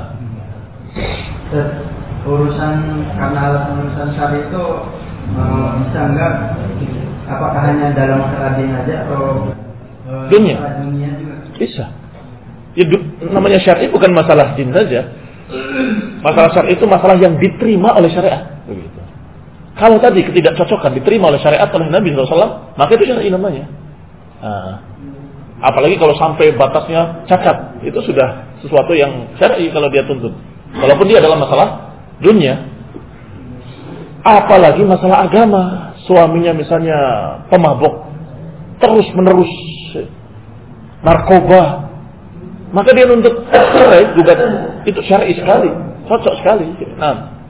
Urusan karena alasan urusan syari itu uh, bisa enggak? Apakah hanya dalam masalah din aja atau uh, dunia? dunia juga? Bisa. Ya, namanya syar'i bukan masalah din saja. Masalah syar'i itu masalah yang diterima oleh syariat. Begitu. Kalau tadi ketidakcocokan diterima oleh syariat oleh Nabi shallallahu alaihi wasallam, maka itu syar'i namanya. Nah, apalagi kalau sampai batasnya cacat, itu sudah sesuatu yang syar'i kalau dia tuntut. Walaupun dia adalah masalah dunia. Apalagi masalah agama, suaminya misalnya pemabok, terus menerus narkoba, maka dia nuntut cerai juga itu syar'i sekali, cocok sekali. Nah,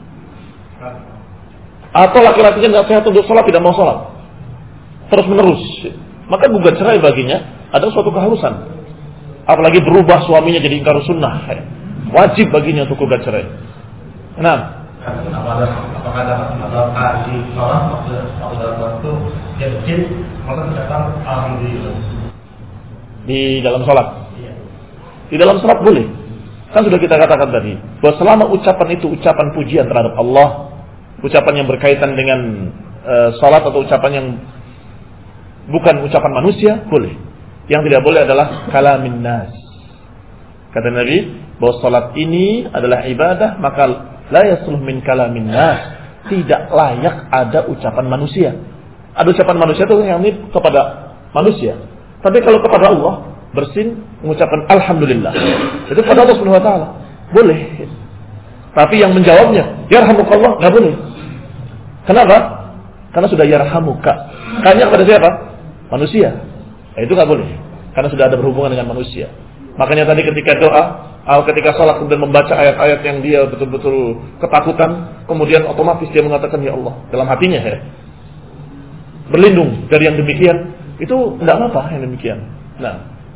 atau laki-lakinya nggak sehat untuk sholat, tidak mau sholat, terus menerus, maka gugat cerai baginya ada suatu keharusan. Apalagi berubah suaminya jadi ingkar sunnah, wajib baginya untuk gugat cerai. Nah, apakah ada kali sholat waktu dalam waktu dia kecil, maka terdapat alhamdulillah di dalam sholat. Di dalam sholat boleh. Kan sudah kita katakan tadi bahwa selama ucapan itu ucapan pujian terhadap Allah, ucapan yang berkaitan dengan uh, salat atau ucapan yang bukan ucapan manusia, boleh. Yang tidak boleh adalah kalamin nas. Kata Nabi bahwa salat ini adalah ibadah, maka la yasluh min kalamin nas. tidak layak ada ucapan manusia. Ada ucapan manusia itu yang ini kepada manusia. Tapi kalau kepada Allah, bersin mengucapkan alhamdulillah. Itu kepada Allah Subhanahu wa taala. Boleh. Tapi yang menjawabnya, yarhamukallah, enggak boleh. Kenapa? Karena sudah yarhamuka. Kayaknya kepada siapa? Manusia. Nah, itu enggak boleh. Karena sudah ada berhubungan dengan manusia. Makanya tadi ketika doa, atau ketika salat kemudian membaca ayat-ayat yang dia betul-betul ketakutan, kemudian otomatis dia mengatakan ya Allah dalam hatinya ya. Berlindung dari yang demikian, itu tidak apa-apa yang demikian. Nah.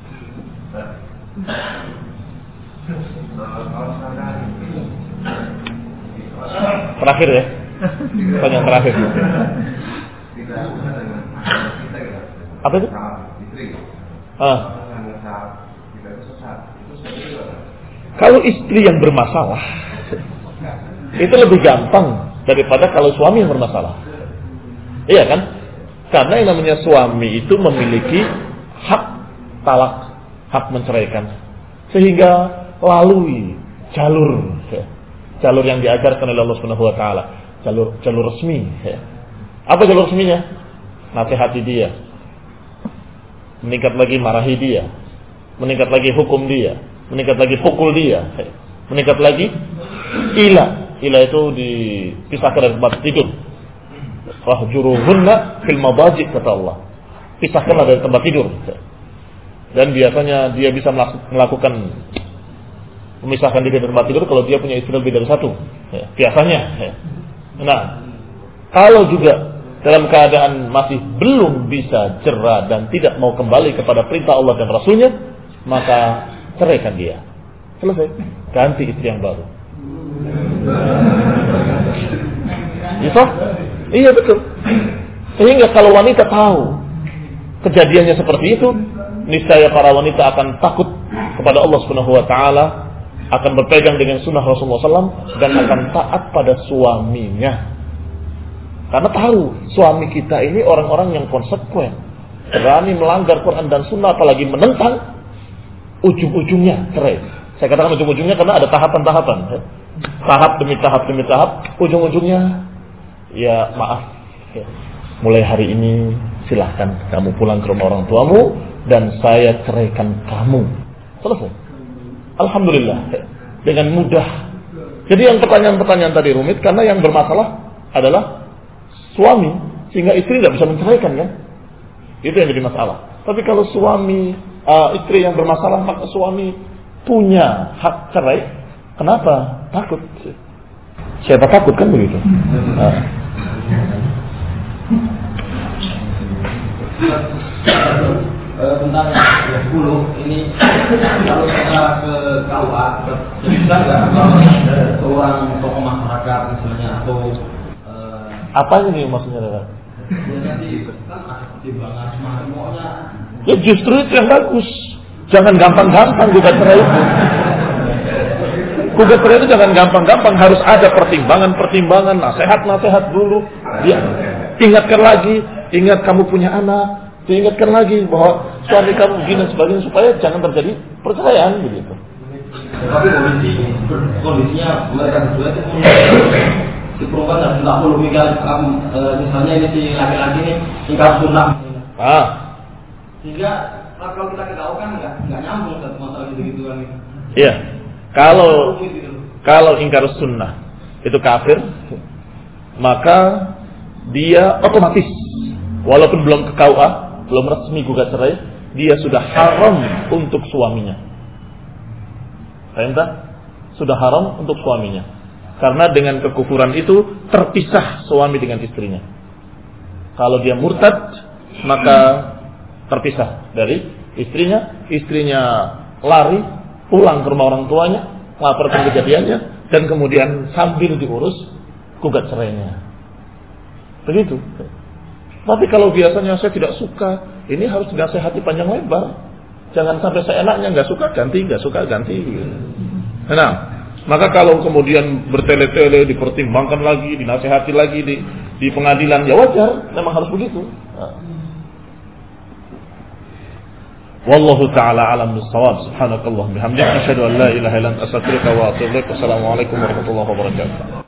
Terakhir ya. Pertanyaan terakhir. Apa itu? Ah. Kalau istri yang bermasalah, itu lebih gampang daripada kalau suami yang bermasalah. Iya kan? Karena yang namanya suami itu memiliki hak talak, hak menceraikan. Sehingga lalui jalur ya, jalur yang diajarkan oleh Allah Subhanahu wa taala, jalur jalur resmi ya. Apa jalur resminya? Nasihati dia. Meningkat lagi marahi dia. Meningkat lagi hukum dia. Meningkat lagi pukul dia. Ya. Meningkat lagi ila. Ila itu dipisahkan dari tempat tidur. Wahjuruhunna fil madaji kata Allah. Pisahkanlah dari tempat tidur. Dan biasanya dia bisa melakukan memisahkan diri dari tempat tidur kalau dia punya istri lebih dari satu. Ya, biasanya. Ya. Nah, kalau juga dalam keadaan masih belum bisa jera dan tidak mau kembali kepada perintah Allah dan Rasulnya, maka ceraikan dia. Selesai. Ganti istri yang baru. Bisa? Iya betul. Sehingga kalau wanita tahu kejadiannya seperti itu, niscaya para wanita akan takut kepada Allah Subhanahu wa taala, akan berpegang dengan sunnah Rasulullah sallallahu alaihi wasallam dan akan taat pada suaminya. Karena tahu suami kita ini orang-orang yang konsekuen, berani melanggar Quran dan sunnah, apalagi menentang, ujung-ujungnya cerai. Saya katakan ujung-ujungnya karena ada tahapan-tahapan. Tahap demi tahap demi tahap, ujung-ujungnya ya maaf ya. Mulai hari ini silahkan kamu pulang ke rumah orang tuamu dan saya ceraikan kamu. Selesai. Alhamdulillah ya. Dengan mudah. Jadi yang pertanyaan-pertanyaan tadi rumit karena yang bermasalah adalah suami, sehingga istri tidak bisa menceraikan kan. Itu yang jadi masalah. Tapi kalau suami uh, istri yang bermasalah, maka suami punya hak cerai. Kenapa? Takut. Siapa takut kan begitu? Uh. Tentang yang sepuluh ini, kalau kita ke K U A, bisa nggak kalau seorang tokoh masyarakat misalnya atau uh, apa ini maksudnya? Ya nanti kan ada pertimbangan semuanya. Ya justru itu yang bagus. Jangan gampang-gampang gugat cerai itu. Gugat cerai itu jangan gampang-gampang, harus ada pertimbangan-pertimbangan, nasihat-nasihat dulu. Dia ingatkan lagi, ingat kamu punya anak, diingatkan lagi bahwa suami kamu begini dan sebagainya supaya jangan terjadi perceraian begitu. Tapi kondisi kondisinya mereka berdua itu si perempuan harus tak perlu mikir misalnya ini si laki-laki ini ingkar sunnah. Ah. Sehingga kalau kita ketahui kan nggak nggak nyambung satu masalah gitu-gituan gitu. Iya. Kalau kalau ingkar sunnah itu kafir, maka dia otomatis walaupun belum ke K U A, belum resmi gugat cerai, dia sudah haram untuk suaminya. Paham tak? Sudah haram untuk suaminya. Karena dengan kekufuran itu terpisah suami dengan istrinya. Kalau dia murtad, maka terpisah dari istrinya, istrinya lari pulang ke rumah orang tuanya, melaporkan kejadiannya, dan kemudian sambil diurus gugat cerainya. Begitu. Tapi kalau biasanya saya tidak suka, ini harus dinasehati panjang lebar. Jangan sampai seenaknya nggak suka ganti, nggak suka ganti. Nah, maka kalau kemudian bertele-tele, dipertimbangkan lagi, dinasehati lagi di, di pengadilan, ya wajar, memang harus begitu. Nah. Wallahu ta'ala alam bis-shawab. Subhanakallah bihamdika asyhadu an la ilaha illa anta astaghfiruka wa atubu ilaik. Wassalamualaikum warahmatullahi wabarakatuh.